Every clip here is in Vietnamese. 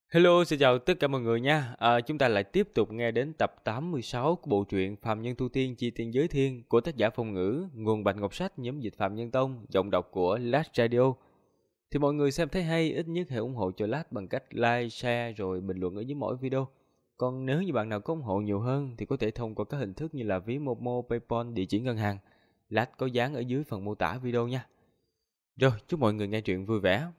Hello, xin chào tất cả mọi người nha. Chúng ta lại tiếp tục nghe đến tập 86 của bộ truyện Phàm Nhân Tu Tiên Chi Tiên Giới Thiên của tác giả Phong Ngữ, nguồn Bạch Ngọc Sách, nhóm dịch Phạm Nhân Tông, giọng đọc của Last Radio. Thì mọi người xem thấy hay, ít nhất hãy ủng hộ cho Last bằng cách like, share rồi bình luận ở dưới mỗi video. Còn nếu như bạn nào có ủng hộ nhiều hơn thì có thể thông qua các hình thức như là ví Momo, PayPal, địa chỉ ngân hàng. Last có dán ở dưới phần mô tả video nha. Rồi, chúc mọi người nghe truyện vui vẻ.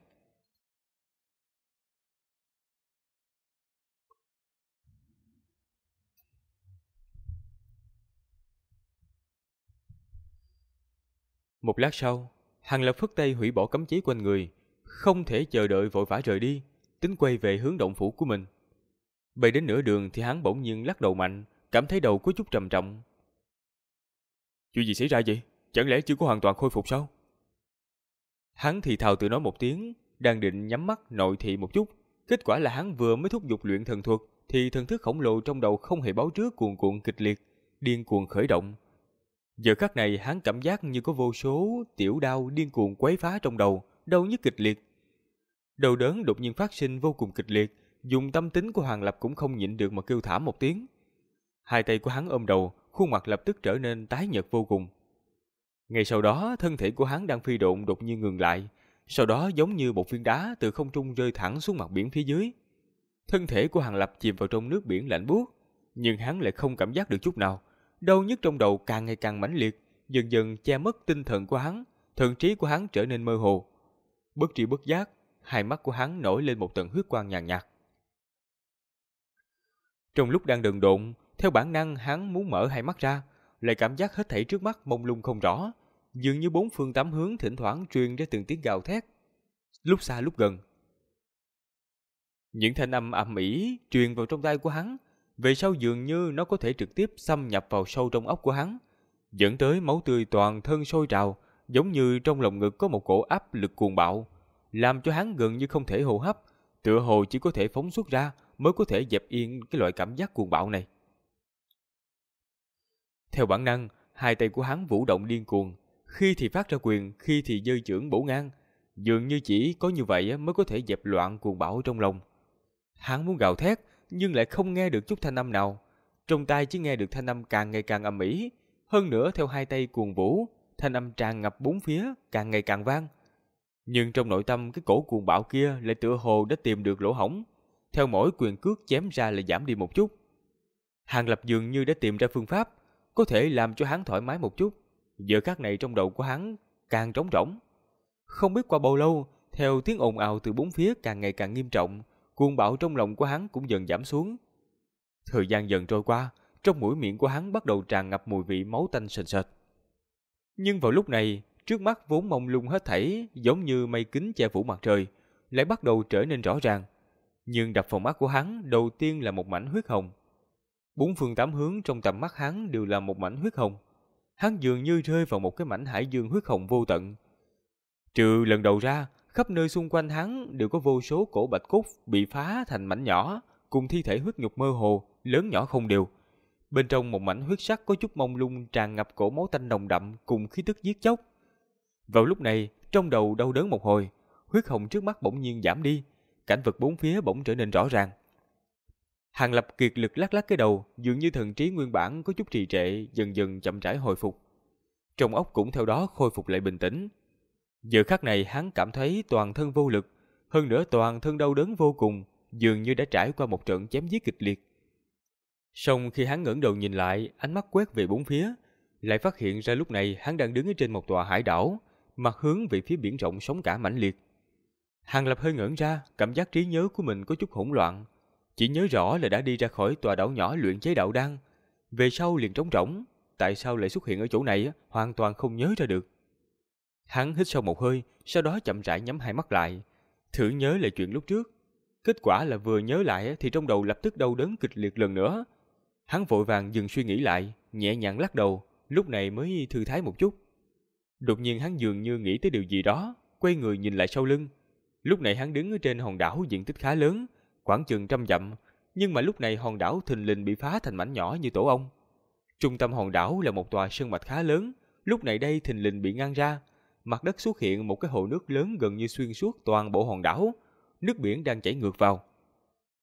Một lát sau, Hàng Lập phất tay hủy bỏ cấm chế quanh người, không thể chờ đợi vội vã rời đi, tính quay về hướng động phủ của mình. Bay đến nửa đường thì hắn bỗng nhiên lắc đầu mạnh, cảm thấy đầu có chút trầm trọng. Chuyện gì xảy ra vậy? Chẳng lẽ chưa có hoàn toàn khôi phục sao? Hắn thì thào tự nói một tiếng, đang định nhắm mắt nội thị một chút. Kết quả là hắn vừa mới thúc giục luyện thần thuật thì thần thức khổng lồ trong đầu không hề báo trước cuồn cuộn kịch liệt, điên cuồng khởi động. Giờ khắc này hắn cảm giác như có vô số tiểu đau điên cuồng quấy phá trong đầu, đau nhức kịch liệt. Đầu đớn đột nhiên phát sinh vô cùng kịch liệt, dùng tâm tính của Hoàng Lập cũng không nhịn được mà kêu thảm một tiếng. Hai tay của hắn ôm đầu, khuôn mặt lập tức trở nên tái nhợt vô cùng. Ngay sau đó, thân thể của hắn đang phi độn đột nhiên ngừng lại, sau đó giống như một viên đá từ không trung rơi thẳng xuống mặt biển phía dưới. Thân thể của Hoàng Lập chìm vào trong nước biển lạnh buốt, nhưng hắn lại không cảm giác được chút nào. Đau nhức trong đầu càng ngày càng mãnh liệt, dần dần che mất tinh thần của hắn, thần trí của hắn trở nên mơ hồ. Bất tri bất giác, hai mắt của hắn nổi lên một tầng huyết quang nhàn nhạt. Trong lúc đang đần độn, theo bản năng hắn muốn mở hai mắt ra, lại cảm giác hết thảy trước mắt mông lung không rõ, dường như bốn phương tám hướng thỉnh thoảng truyền ra từng tiếng gào thét, lúc xa lúc gần. Những thanh âm ầm ĩ truyền vào trong tai của hắn, về sau dường như nó có thể trực tiếp xâm nhập vào sâu trong óc của hắn, dẫn tới máu tươi toàn thân sôi trào, giống như trong lồng ngực có một cổ áp lực cuồng bạo, làm cho hắn gần như không thể hô hấp, tựa hồ chỉ có thể phóng xuất ra mới có thể dẹp yên cái loại cảm giác cuồng bạo này. Theo bản năng, hai tay của hắn vũ động điên cuồng, khi thì phát ra quyền, khi thì giơ chưởng bổ ngang, dường như chỉ có như vậy mới có thể dẹp loạn cuồng bạo trong lòng. Hắn muốn gào thét, nhưng lại không nghe được chút thanh âm nào. Trong tai chỉ nghe được thanh âm càng ngày càng ầm ĩ, hơn nữa theo hai tay cuồng vũ, thanh âm tràn ngập bốn phía, càng ngày càng vang. Nhưng trong nội tâm cái cổ cuồng bạo kia lại tựa hồ đã tìm được lỗ hổng, theo mỗi quyền cước chém ra lại giảm đi một chút. Hàng Lập dường như đã tìm ra phương pháp có thể làm cho hắn thoải mái một chút. Giờ khắc này trong đầu của hắn càng trống rỗng. Không biết qua bao lâu, theo tiếng ồn ào từ bốn phía càng ngày càng nghiêm trọng, cuồng bạo trong lòng của hắn cũng dần giảm xuống. Thời gian dần trôi qua, trong mũi miệng của hắn bắt đầu tràn ngập mùi vị máu tanh sền sệt. Nhưng vào lúc này, trước mắt vốn mông lung hết thảy, giống như mây kín che phủ mặt trời, lại bắt đầu trở nên rõ ràng. Nhưng đập vào mắt của hắn đầu tiên là một mảnh huyết hồng. Bốn phương tám hướng trong tầm mắt hắn đều là một mảnh huyết hồng. Hắn dường như rơi vào một cái mảnh hải dương huyết hồng vô tận. Trừ lần đầu ra, khắp nơi xung quanh hắn đều có vô số cổ bạch cốt bị phá thành mảnh nhỏ, cùng thi thể huyết nhục mơ hồ, lớn nhỏ không đều. Bên trong một mảnh huyết sắc có chút mông lung tràn ngập cổ máu tanh nồng đậm cùng khí tức giết chóc. Vào lúc này, trong đầu đau đớn một hồi, huyết hồng trước mắt bỗng nhiên giảm đi, cảnh vật bốn phía bỗng trở nên rõ ràng. Hàng Lập kiệt lực lắc lắc cái đầu, dường như thần trí nguyên bản có chút trì trệ, dần dần chậm rãi hồi phục. Trong óc cũng theo đó khôi phục lại bình tĩnh. Giờ khắc này hắn cảm thấy toàn thân vô lực, hơn nữa toàn thân đau đớn vô cùng, dường như đã trải qua một trận chém giết kịch liệt. Song khi hắn ngẩng đầu nhìn lại, ánh mắt quét về bốn phía, lại phát hiện ra lúc này hắn đang đứng ở trên một tòa hải đảo, mặt hướng về phía biển rộng sóng cả mãnh liệt. Hàng Lập hơi ngẩn ra, cảm giác trí nhớ của mình có chút hỗn loạn, chỉ nhớ rõ là đã đi ra khỏi tòa đảo nhỏ luyện chế đạo đan, về sau liền trống rỗng, tại sao lại xuất hiện ở chỗ này hoàn toàn không nhớ ra được. Hắn hít sâu một hơi, sau đó chậm rãi nhắm hai mắt lại, thử nhớ lại chuyện lúc trước. Kết quả là vừa nhớ lại thì trong đầu lập tức đau đớn kịch liệt lần nữa. Hắn vội vàng dừng suy nghĩ lại, nhẹ nhàng lắc đầu, lúc này mới thư thái một chút. Đột nhiên hắn dường như nghĩ tới điều gì đó, quay người nhìn lại sau lưng. Lúc này hắn đứng ở trên hòn đảo diện tích khá lớn, khoảng chừng 100 dặm, nhưng mà lúc này hòn đảo thình lình bị phá thành mảnh nhỏ như tổ ong. Trung tâm hòn đảo là một tòa sơn mạch khá lớn, lúc này đây thình lình bị ngăn ra, mặt đất xuất hiện một cái hồ nước lớn gần như xuyên suốt toàn bộ hòn đảo, nước biển đang chảy ngược vào.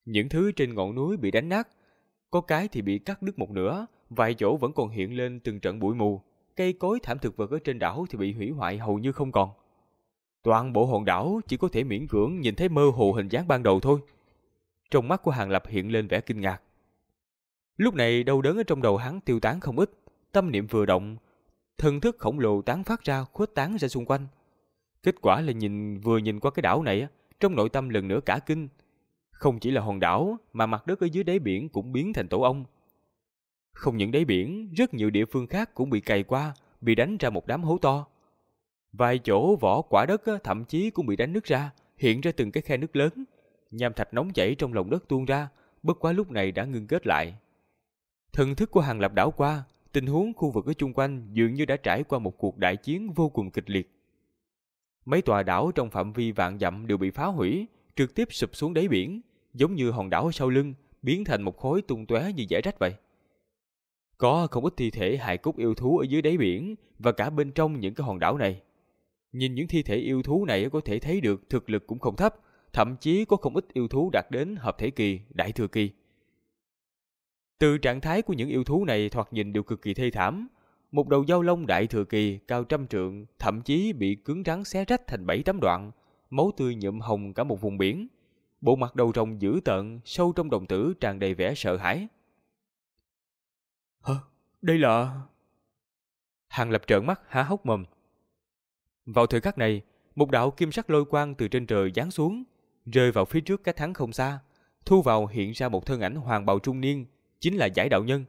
Những thứ trên ngọn núi bị đánh nát, có cái thì bị cắt đứt một nửa, vài chỗ vẫn còn hiện lên từng trận bụi mù. Cây cối thảm thực vật ở trên đảo thì bị hủy hoại hầu như không còn. Toàn bộ hòn đảo chỉ có thể miễn cưỡng nhìn thấy mơ hồ hình dáng ban đầu thôi. Trong mắt của Hàng Lập hiện lên vẻ kinh ngạc. Lúc này đau đớn ở trong đầu hắn tiêu tán không ít, tâm niệm vừa động, thần thức khổng lồ tán phát ra khuếch tán ra xung quanh. Kết quả là vừa nhìn qua cái đảo này, trong nội tâm lần nữa cả kinh. Không chỉ là hòn đảo mà mặt đất ở dưới đáy biển cũng biến thành tổ ong. Không những đáy biển, rất nhiều địa phương khác cũng bị cày qua, bị đánh ra một đám hố to. Vài chỗ vỏ quả đất thậm chí cũng bị đánh nứt ra, hiện ra từng cái khe nứt lớn. Nham thạch nóng chảy trong lòng đất tuôn ra, bất quá lúc này đã ngưng kết lại. Thần thức của Hàng Lập đảo qua, tình huống khu vực ở chung quanh dường như đã trải qua một cuộc đại chiến vô cùng kịch liệt. Mấy tòa đảo trong phạm vi vạn dặm đều bị phá hủy, trực tiếp sụp xuống đáy biển, giống như hòn đảo ở sau lưng, biến thành một khối tung tóe như dải rách vậy. Có không ít thi thể hài cốt yêu thú ở dưới đáy biển và cả bên trong những cái hòn đảo này. Nhìn những thi thể yêu thú này có thể thấy được thực lực cũng không thấp, thậm chí có không ít yêu thú đạt đến hợp thể kỳ, đại thừa kỳ. Từ trạng thái của những yêu thú này thoạt nhìn đều cực kỳ thê thảm. Một đầu dao long đại thừa kỳ cao 100 trượng, thậm chí bị cứng rắn xé rách thành 7-8 đoạn, máu tươi nhuộm hồng cả một vùng biển. Bộ mặt đầu rồng dữ tợn, sâu trong đồng tử tràn đầy vẻ sợ hãi. Hả? Đây là... Hàng Lập trợn mắt há hốc mồm. Vào thời khắc này, một đạo kim sắc lôi quang từ trên trời giáng xuống, rơi vào phía trước cách hắn không xa, thu vào hiện ra một thân ảnh hoàng bào trung niên, chính là Giải đạo nhân.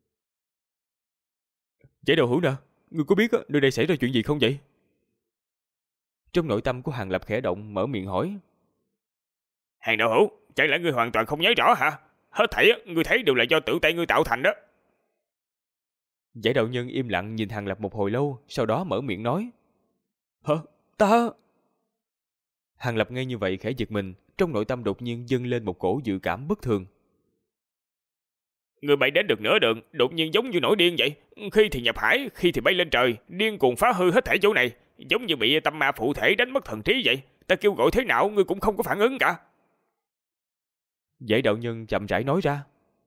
Giải đạo hữu nè, ngươi có biết nơi đây xảy ra chuyện gì không vậy? Trong nội tâm của Hàng Lập khẽ động, mở miệng hỏi. Hàng đạo hữu, chẳng lẽ ngươi hoàn toàn không nhớ rõ hả? Hết thảy ngươi thấy đều là do tự tay ngươi tạo thành đó. Giải đạo nhân im lặng nhìn Hàng Lập một hồi lâu, sau đó mở miệng nói. Hả? Ta... Hàng Lập nghe như vậy khẽ giật mình, trong nội tâm đột nhiên dâng lên một cổ dự cảm bất thường. Người bay đến được nửa đường, đột nhiên giống như nổi điên vậy. Khi thì nhập hải, khi thì bay lên trời, điên cuồng phá hư hết thảy chỗ này, giống như bị tâm ma phụ thể đánh mất thần trí vậy. Ta kêu gọi thế nào ngươi cũng không có phản ứng cả. Giải đạo nhân chậm rãi nói ra.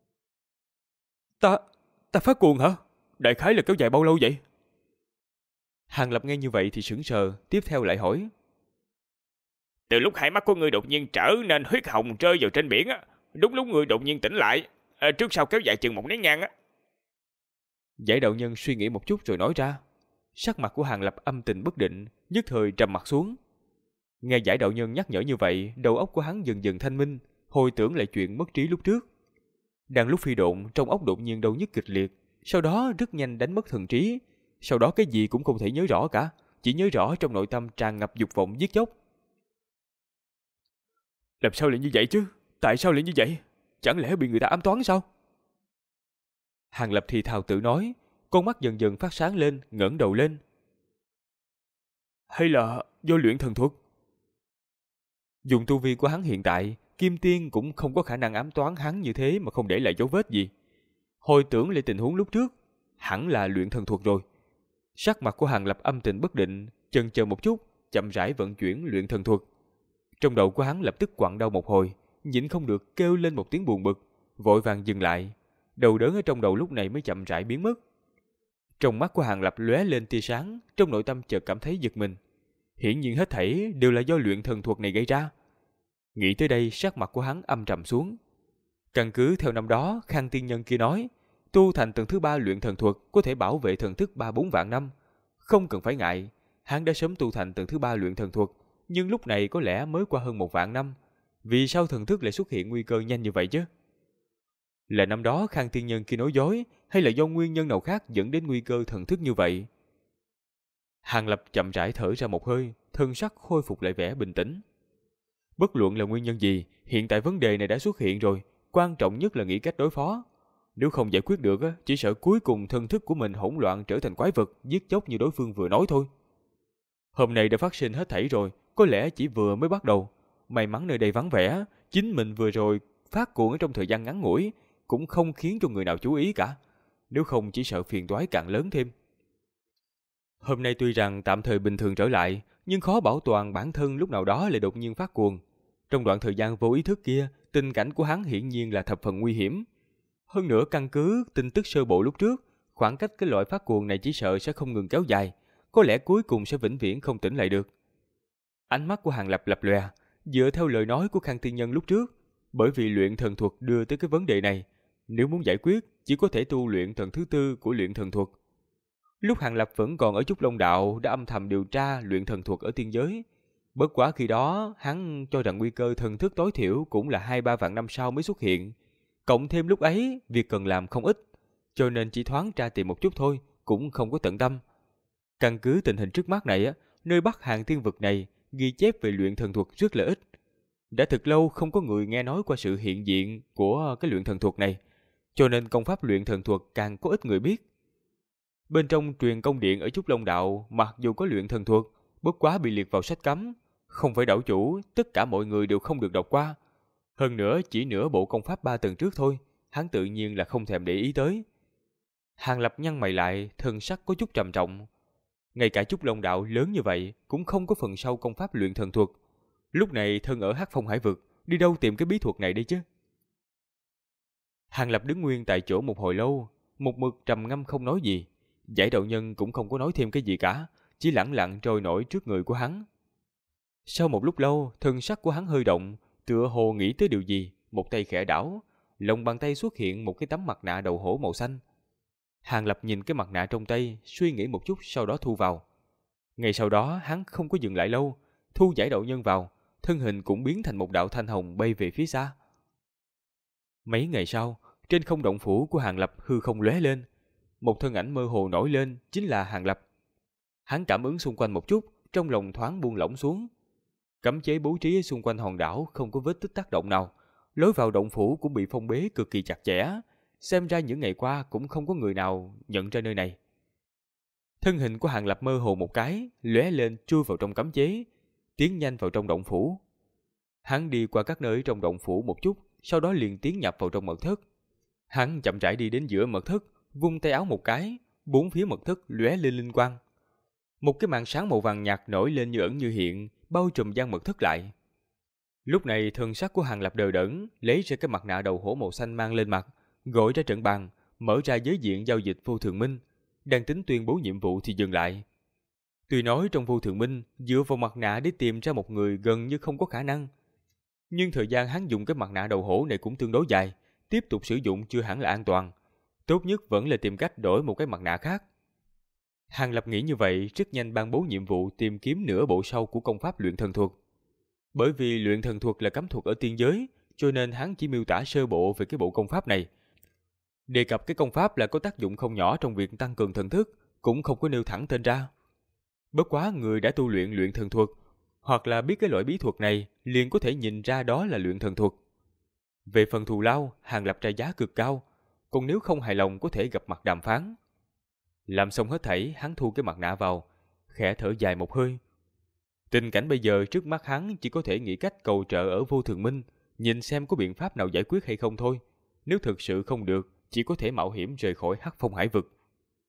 Ta phát cuồng hả? Đại khái là kéo dài bao lâu vậy? Hàng Lập nghe như vậy thì sững sờ, tiếp theo lại hỏi. Từ lúc hai mắt của ngươi đột nhiên trở nên huyết hồng rơi vào trên biển, đúng lúc ngươi đột nhiên tỉnh lại, trước sau kéo dài chừng 1 nén nhang. Giải đạo nhân suy nghĩ một chút rồi nói ra. Sắc mặt của Hàng Lập âm tình bất định, nhất thời trầm mặt xuống. Nghe giải đạo nhân nhắc nhở như vậy, đầu óc của hắn dần dần thanh minh, hồi tưởng lại chuyện mất trí lúc trước. Đang lúc phi độn, trong óc đột nhiên đau nhức kịch liệt, sau đó rất nhanh đánh mất thần trí, sau đó cái gì cũng không thể nhớ rõ cả, chỉ nhớ rõ trong nội tâm tràn ngập dục vọng giết chóc. Làm sao lại như vậy chứ? Tại sao lại như vậy? Chẳng lẽ bị người ta ám toán sao? Hàng Lập thì thào tự nói, con mắt dần dần phát sáng lên, ngẩng đầu lên. Hay là do luyện thần thuật? Dùng tu vi của hắn hiện tại, Kim Tiên cũng không có khả năng ám toán hắn như thế mà không để lại dấu vết gì. Hồi tưởng lại tình huống lúc trước, hẳn là luyện thần thuật rồi. Sắc mặt của Hàng Lập âm tình bất định, chần chờ một chút, chậm rãi vận chuyển luyện thần thuật. Trong đầu của hắn lập tức quặn đau một hồi, nhịn không được kêu lên một tiếng buồn bực, vội vàng dừng lại. Đầu đớn ở trong đầu lúc này mới chậm rãi biến mất. Trong mắt của Hàng Lập lóe lên tia sáng, trong nội tâm chợt cảm thấy giật mình. Hiển nhiên hết thảy đều là do luyện thần thuật này gây ra. Nghĩ tới đây, sắc mặt của hắn âm trầm xuống. Căn cứ theo năm đó Khang tiên nhân kia nói, tu thành tầng thứ 3 luyện thần thuật có thể bảo vệ thần thức 3-4 vạn năm. Không cần phải ngại, hắn đã sớm tu thành tầng thứ 3 luyện thần thuật, nhưng lúc này có lẽ mới qua hơn 1 vạn năm. Vì sao thần thức lại xuất hiện nguy cơ nhanh như vậy chứ? Là năm đó Khang tiên nhân kia nói dối, hay là do nguyên nhân nào khác dẫn đến nguy cơ thần thức như vậy? Hàng Lập chậm rãi thở ra một hơi, thân sắc khôi phục lại vẻ bình tĩnh. Bất luận là nguyên nhân gì, hiện tại vấn đề này đã xuất hiện rồi, quan trọng nhất là nghĩ cách đối phó. Nếu không giải quyết được, chỉ sợ cuối cùng thần thức của mình hỗn loạn trở thành quái vật, giết chóc như đối phương vừa nói thôi. Hôm nay đã phát sinh hết thảy rồi, có lẽ chỉ vừa mới bắt đầu. May mắn nơi đây vắng vẻ, chính mình vừa rồi phát cuồng ở trong thời gian ngắn ngủi, cũng không khiến cho người nào chú ý cả. Nếu không chỉ sợ phiền toái càng lớn thêm. Hôm nay tuy rằng tạm thời bình thường trở lại, nhưng khó bảo toàn bản thân lúc nào đó lại đột nhiên phát cuồng. Trong đoạn thời gian vô ý thức kia, tình cảnh của hắn hiển nhiên là thập phần nguy hiểm. Hơn nữa căn cứ tin tức sơ bộ lúc trước, khoảng cách cái loại phát cuồng này chỉ sợ sẽ không ngừng kéo dài, có lẽ cuối cùng sẽ vĩnh viễn không tỉnh lại được. Ánh mắt của Hàng Lập lập lòe, dựa theo lời nói của Khang Tiên Nhân lúc trước, bởi vì luyện thần thuật đưa tới cái vấn đề này, nếu muốn giải quyết chỉ có thể tu luyện tầng thứ tư của luyện thần thuật. Lúc Hàng Lập vẫn còn ở Trúc Long Đạo đã âm thầm điều tra luyện thần thuật ở tiên giới. Bất quá khi đó hắn cho rằng nguy cơ thần thức tối thiểu cũng là 2-3 vạn năm sau mới xuất hiện. Cộng thêm lúc ấy việc cần làm không ít, cho nên chỉ thoáng tra tìm một chút thôi, cũng không có tận tâm. Căn cứ tình hình trước mắt này, nơi Bắc Hàng Tiên vực này ghi chép về luyện thần thuật rất là ít. Đã thật lâu không có người nghe nói qua sự hiện diện của cái luyện thần thuật này, cho nên công pháp luyện thần thuật càng có ít người biết. Bên trong truyền công điện ở Trúc Long Đạo, mặc dù có luyện thần thuật, bất quá bị liệt vào sách cấm, không phải đảo chủ, tất cả mọi người đều không được đọc qua. Hơn nữa chỉ nửa bộ công pháp 3 tầng trước thôi, hắn tự nhiên là không thèm để ý tới. Hàng Lập nhăn mày lại, thần sắc có chút trầm trọng. Ngay cả Trúc Long Đạo lớn như vậy cũng không có phần sau công pháp luyện thần thuật. Lúc này thân ở Hắc Phong Hải vực, đi đâu tìm cái bí thuật này đây chứ? Hàng Lập đứng nguyên tại chỗ một hồi lâu, một mực trầm ngâm không nói gì. Giải đạo nhân cũng không có nói thêm cái gì cả, chỉ lẳng lặng trôi nổi trước người của hắn. Sau một lúc lâu, thân sắc của hắn hơi động, tựa hồ nghĩ tới điều gì, một tay khẽ đảo, lòng bàn tay xuất hiện một cái tấm mặt nạ đầu hổ màu xanh. Hàng Lập nhìn cái mặt nạ trong tay, suy nghĩ một chút sau đó thu vào. Ngay sau đó hắn không có dừng lại lâu, thu giải đạo nhân vào, thân hình cũng biến thành một đạo thanh hồng bay về phía xa. Mấy ngày sau, trên không động phủ của Hàng Lập hư không lóe lên, một thân ảnh mơ hồ nổi lên, chính là Hàng Lập. Hắn cảm ứng xung quanh một chút, trong lòng thoáng buông lỏng xuống. Cấm chế bố trí xung quanh hòn đảo không có vết tích tác động nào, lối vào động phủ cũng bị phong bế cực kỳ chặt chẽ, xem ra những ngày qua cũng không có người nào nhận ra nơi này. Thân hình của Hàng Lập mơ hồ một cái, lóe lên chui vào trong cấm chế, tiến nhanh vào trong động phủ. Hắn đi qua các nơi trong động phủ một chút, sau đó liền tiến nhập vào trong mật thất. Hắn chậm rãi đi đến giữa mật thất, vung tay áo một cái, bốn phía mật thất lóe lên linh quang. Một cái màn sáng màu vàng nhạt nổi lên như ẩn như hiện, bao trùm gian mật thất lại. Lúc này thần sắc của Hàng Lập đờ đẫn, lấy ra cái mặt nạ đầu hổ màu xanh mang lên mặt, gọi ra trận bàn, mở ra giới diện giao dịch vô thường minh, đang tính tuyên bố nhiệm vụ thì dừng lại. Tuy nói trong vô thường minh dựa vào mặt nạ để tìm ra một người gần như không có khả năng, nhưng thời gian hắn dùng cái mặt nạ đầu hổ này cũng tương đối dài, tiếp tục sử dụng chưa hẳn là an toàn. Tốt nhất vẫn là tìm cách đổi một cái mặt nạ khác. Hàng Lập nghĩ như vậy, rất nhanh ban bố nhiệm vụ tìm kiếm nửa bộ sau của công pháp luyện thần thuật. Bởi vì luyện thần thuật là cấm thuật ở tiên giới, cho nên hắn chỉ miêu tả sơ bộ về cái bộ công pháp này. Đề cập cái công pháp là có tác dụng không nhỏ trong việc tăng cường thần thức, cũng không có nêu thẳng tên ra. Bất quá người đã tu luyện luyện thần thuật, hoặc là biết cái loại bí thuật này, liền có thể nhìn ra đó là luyện thần thuật. Về phần thù lao, Hàng Lập ra giá cực cao, còn nếu không hài lòng có thể gặp mặt đàm phán. Làm xong hết thảy, hắn thu cái mặt nạ vào, khẽ thở dài một hơi. Tình cảnh bây giờ trước mắt hắn chỉ có thể nghĩ cách cầu trợ ở vô thường minh, nhìn xem có biện pháp nào giải quyết hay không thôi. Nếu thực sự không được, chỉ có thể mạo hiểm rời khỏi Hắc Phong Hải vực.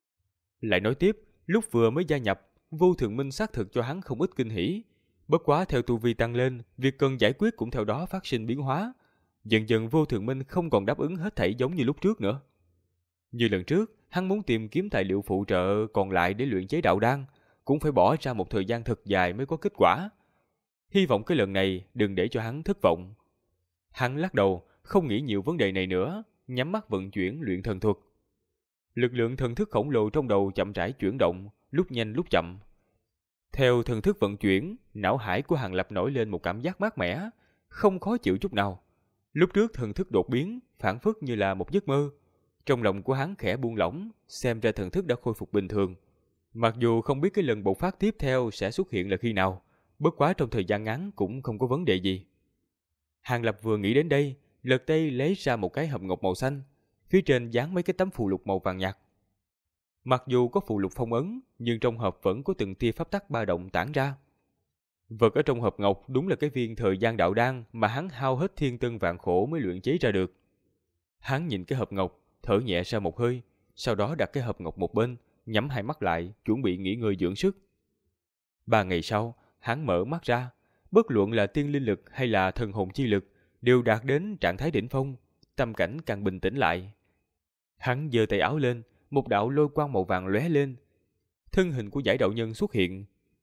Lại nói tiếp, lúc vừa mới gia nhập, vô thường minh xác thực cho hắn không ít kinh hỉ. Bất quá theo tu vi tăng lên, việc cần giải quyết cũng theo đó phát sinh biến hóa. Dần dần vô thường minh không còn đáp ứng hết thảy giống như lúc trước nữa. Như lần trước, hắn muốn tìm kiếm tài liệu phụ trợ còn lại để luyện chế đạo đan, cũng phải bỏ ra một thời gian thật dài mới có kết quả. Hy vọng cái lần này đừng để cho hắn thất vọng. Hắn lắc đầu, không nghĩ nhiều vấn đề này nữa, nhắm mắt vận chuyển luyện thần thuật. Lực lượng thần thức khổng lồ trong đầu chậm rãi chuyển động, lúc nhanh lúc chậm. Theo thần thức vận chuyển, não hải của Hàng Lập nổi lên một cảm giác mát mẻ, không khó chịu chút nào. Lúc trước thần thức đột biến, phảng phất như là một giấc mơ. Trong lòng của hắn khẽ buông lỏng, xem ra thần thức đã khôi phục bình thường. Mặc dù không biết cái lần bộc phát tiếp theo sẽ xuất hiện là khi nào, bất quá trong thời gian ngắn cũng không có vấn đề gì. Hàng Lập vừa nghĩ đến đây, lật tay lấy ra một cái hộp ngọc màu xanh, phía trên dán mấy cái tấm phù lục màu vàng nhạt. Mặc dù có phù lục phong ấn, nhưng trong hộp vẫn có từng tia pháp tắc ba động tản ra. Vật ở trong hộp ngọc đúng là cái viên thời gian đạo đan mà hắn hao hết thiên tân vạn khổ mới luyện chế ra được. Hắn nhìn cái hộp ngọc, thở nhẹ ra một hơi, sau đó đặt cái hộp ngọc một bên, nhắm hai mắt lại, chuẩn bị nghỉ ngơi dưỡng sức. 3 ngày sau, hắn mở mắt ra, bất luận là tiên linh lực hay là thần hồn chi lực, đều đạt đến trạng thái đỉnh phong, tâm cảnh càng bình tĩnh lại. Hắn giơ tay áo lên, một đạo lôi quang màu vàng lóe lên. Thân hình của Giải đạo nhân xuất hiện.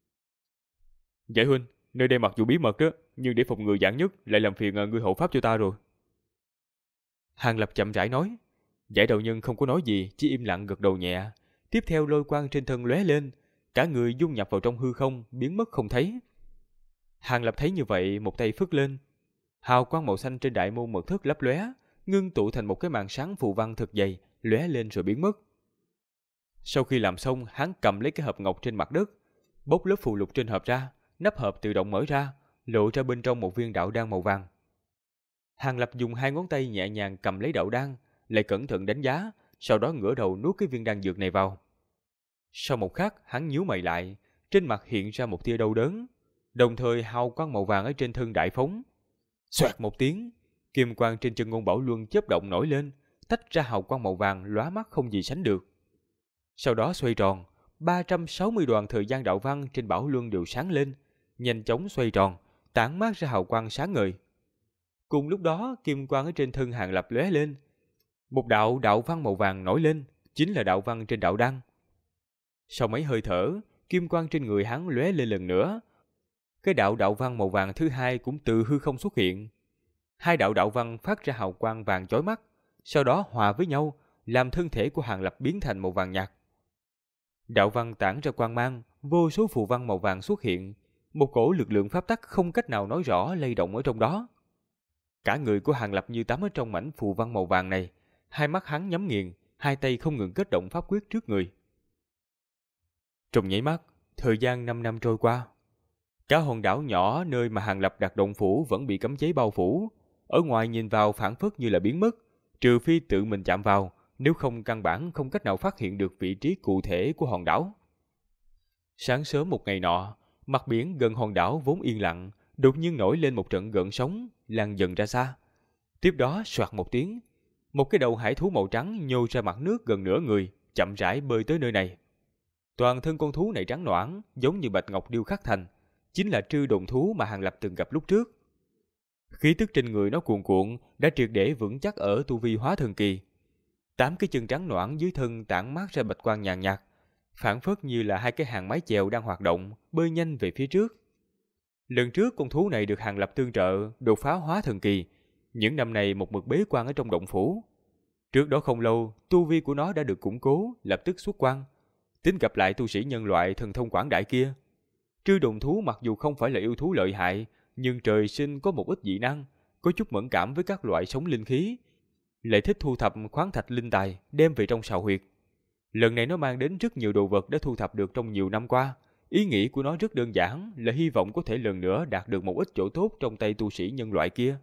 Giải huynh, nơi đây mặc dù bí mật đó, nhưng để phòng ngừa vạn nhất lại làm phiền ngươi hộ pháp cho ta rồi. Hàng Lập chậm rãi nói. Giải đạo nhân không có nói gì, chỉ im lặng gật đầu nhẹ. Tiếp theo lôi quang trên thân lóe lên, cả người dung nhập vào trong hư không, biến mất không thấy. Hàng Lập thấy như vậy, một tay phất lên. Hào quang màu xanh trên đại môn mật thất lấp lóe, ngưng tụ thành một cái màn sáng phù văn thật dày, lóe lên rồi biến mất. Sau khi làm xong, hắn cầm lấy cái hộp ngọc trên mặt đất, bốc lớp phù lục trên hộp ra, nắp hộp tự động mở ra, lộ ra bên trong một viên đạo đan màu vàng. Hàng Lập dùng 2 ngón tay nhẹ nhàng cầm lấy đạo đan, lại cẩn thận đánh giá, sau đó ngửa đầu nuốt cái viên đan dược này vào. Sau một khắc, hắn nhíu mày lại, trên mặt hiện ra một tia đau đớn, đồng thời hào quang màu vàng ở trên thân đại phóng. Xoẹt một tiếng, kim quang trên chân Ngôn Bảo Luân chớp động nổi lên, tách ra hào quang màu vàng lóa mắt không gì sánh được. Sau đó xoay tròn, 360 đoàn thời gian đạo văn trên Bảo Luân đều sáng lên, nhanh chóng xoay tròn, tản mát ra hào quang sáng ngời. Cùng lúc đó, kim quang ở trên thân Hàng Lập lóe lên, một đạo đạo văn màu vàng nổi lên, chính là đạo văn trên đạo đăng. Sau mấy hơi thở, kim quang trên người hắn lóe lên lần nữa. Cái đạo đạo văn màu vàng thứ hai cũng từ hư không xuất hiện. 2 đạo đạo văn phát ra hào quang vàng chói mắt, sau đó hòa với nhau, làm thân thể của Hàng Lập biến thành màu vàng nhạt. Đạo văn tản ra quang mang, vô số phù văn màu vàng xuất hiện, một cổ lực lượng pháp tắc không cách nào nói rõ lay động ở trong đó. Cả người của Hàng Lập như tắm ở trong mảnh phù văn màu vàng này, hai mắt hắn nhắm nghiền, hai tay không ngừng kết động pháp quyết trước người. Trong nháy mắt, thời gian 5 năm trôi qua. Cả hòn đảo nhỏ nơi mà Hàng Lập đặt động phủ vẫn bị cấm chế bao phủ, ở ngoài nhìn vào phảng phất như là biến mất, trừ phi tự mình chạm vào, nếu không căn bản không cách nào phát hiện được vị trí cụ thể của hòn đảo. Sáng sớm một ngày nọ, mặt biển gần hòn đảo vốn yên lặng, đột nhiên nổi lên một trận gợn sóng, lan dần ra xa. Tiếp đó soạt một tiếng, một cái đầu hải thú màu trắng nhô ra mặt nước gần nửa người, chậm rãi bơi tới nơi này. Toàn thân con thú này trắng nõn, giống như bạch ngọc điêu khắc thành, chính là Trư Độn thú mà Hàng Lập từng gặp lúc trước. Khí tức trên người nó cuồn cuộn, đã triệt để vững chắc ở tu vi hóa thần kỳ. 8 cái chân trắng nõn dưới thân tản mát ra bạch quang nhàn nhạt, phảng phất như là 2 cái hàng mái chèo đang hoạt động, bơi nhanh về phía trước. Lần trước con thú này được Hàng Lập tương trợ, đột phá hóa thần kỳ, những năm này một mực bế quan ở trong động phủ. Trước đó không lâu, tu vi của nó đã được củng cố, lập tức xuất quan. Tính gặp lại tu sĩ nhân loại thần thông quảng đại kia. Trư Độn thú mặc dù không phải là yêu thú lợi hại, nhưng trời sinh có một ít dị năng, có chút mẫn cảm với các loại sống linh khí, lại thích thu thập khoáng thạch linh tài đem về trong sào huyệt. Lần này nó mang đến rất nhiều đồ vật đã thu thập được trong nhiều năm qua. Ý nghĩ của nó rất đơn giản, là hy vọng có thể lần nữa đạt được một ít chỗ tốt trong tay tu sĩ nhân loại kia.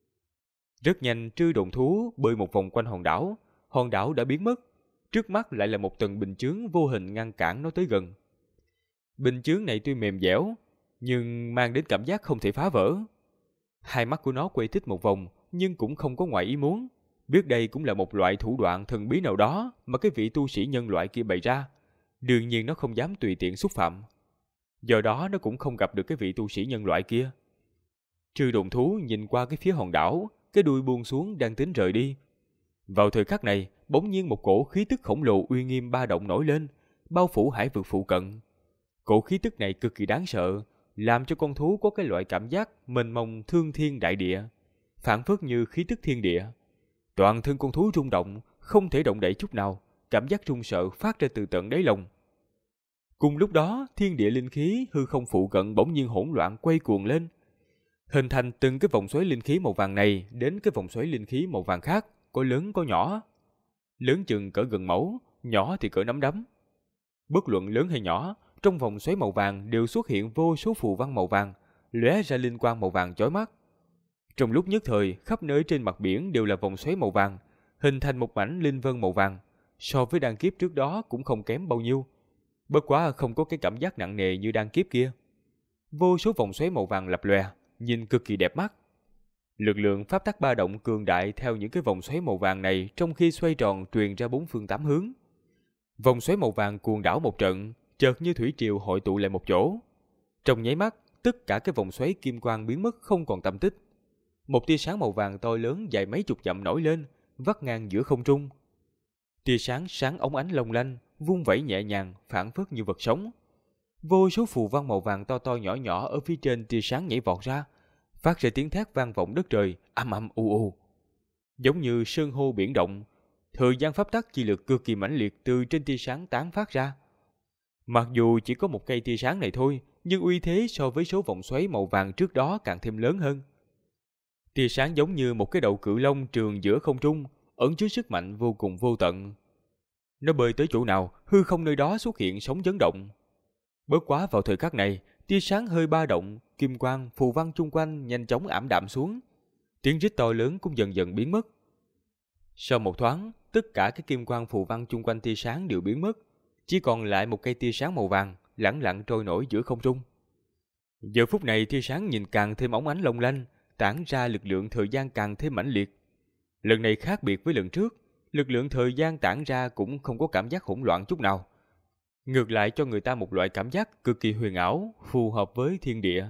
Rất nhanh, Trư Độn thú bơi một vòng quanh hòn đảo đã biến mất. Trước mắt lại là một tầng bình chướng vô hình ngăn cản nó tới gần. Bình chướng này tuy mềm dẻo, nhưng mang đến cảm giác không thể phá vỡ. Hai mắt của nó quay tít một vòng, nhưng cũng không có ngoài ý muốn. Biết đây cũng là một loại thủ đoạn thần bí nào đó mà cái vị tu sĩ nhân loại kia bày ra. Đương nhiên nó không dám tùy tiện xúc phạm. Do đó nó cũng không gặp được cái vị tu sĩ nhân loại kia. Trư Độn thú nhìn qua cái phía hòn đảo, cái đuôi buông xuống đang tính rời đi. Vào thời khắc này, bỗng nhiên một cổ khí tức khổng lồ uy nghiêm ba động nổi lên, bao phủ hải vực phụ cận. Cổ khí tức này cực kỳ đáng sợ, làm cho con thú có cái loại cảm giác mênh mông thương thiên đại địa, phảng phất như khí tức thiên địa. Toàn thân con thú rung động, không thể động đậy chút nào, cảm giác run sợ phát ra từ tận đáy lòng. Cùng lúc đó, thiên địa linh khí hư không phụ cận bỗng nhiên hỗn loạn quay cuồng lên, hình thành từng cái vòng xoáy linh khí màu vàng này đến cái vòng xoáy linh khí màu vàng khác, có lớn có nhỏ. Lớn chừng cỡ gần mẫu, nhỏ thì cỡ nắm đấm. Bất luận lớn hay nhỏ, trong vòng xoáy màu vàng đều xuất hiện vô số phù văn màu vàng, lóe ra linh quang màu vàng chói mắt. Trong lúc nhất thời, khắp nơi trên mặt biển đều là vòng xoáy màu vàng, hình thành một mảnh linh vân màu vàng. So với đan kiếp trước đó cũng không kém bao nhiêu. Bất quá không có cái cảm giác nặng nề như đan kiếp kia. Vô số vòng xoáy màu vàng lập lòe, nhìn cực kỳ đẹp mắt. Lực lượng pháp tắc ba động cường đại theo những cái vòng xoáy màu vàng này trong khi xoay tròn truyền ra 4 phương 8 hướng. Vòng xoáy màu vàng cuồng đảo một trận, chợt như thủy triều hội tụ lại một chỗ. Trong nháy mắt, tất cả cái vòng xoáy kim quang biến mất không còn tăm tích. Một tia sáng màu vàng to lớn dài mấy chục dặm nổi lên, vắt ngang giữa không trung. Tia sáng sáng óng ánh long lanh, vung vẩy nhẹ nhàng, phảng phất như vật sống. Vô số phù văn màu vàng to to nhỏ nhỏ ở phía trên tia sáng nhảy vọt ra, phát ra tiếng thét vang vọng đất trời, ầm ầm u u. Giống như sơn hô biển động, thời gian pháp tắc chi lực cực kỳ mãnh liệt từ trên tia sáng tán phát ra. Mặc dù chỉ có một cây tia sáng này thôi, nhưng uy thế so với số vòng xoáy màu vàng trước đó càng thêm lớn hơn. Tia sáng giống như một cái đầu cự long trường giữa không trung, ẩn chứa sức mạnh vô cùng vô tận. Nó bơi tới chỗ nào, hư không nơi đó xuất hiện sóng chấn động. Bất quá vào thời khắc này, tia sáng hơi ba động, kim quang, phù văn chung quanh nhanh chóng ảm đạm xuống. Tiếng rít to lớn cũng dần dần biến mất. Sau một thoáng, tất cả các kim quang phù văn chung quanh tia sáng đều biến mất, chỉ còn lại một cây tia sáng màu vàng lẳng lặng trôi nổi giữa không trung. Giờ phút này tia sáng nhìn càng thêm óng ánh long lanh, tản ra lực lượng thời gian càng thêm mãnh liệt. Lần này khác biệt với lần trước, lực lượng thời gian tản ra cũng không có cảm giác hỗn loạn chút nào. Ngược lại cho người ta một loại cảm giác cực kỳ huyền ảo, phù hợp với thiên địa.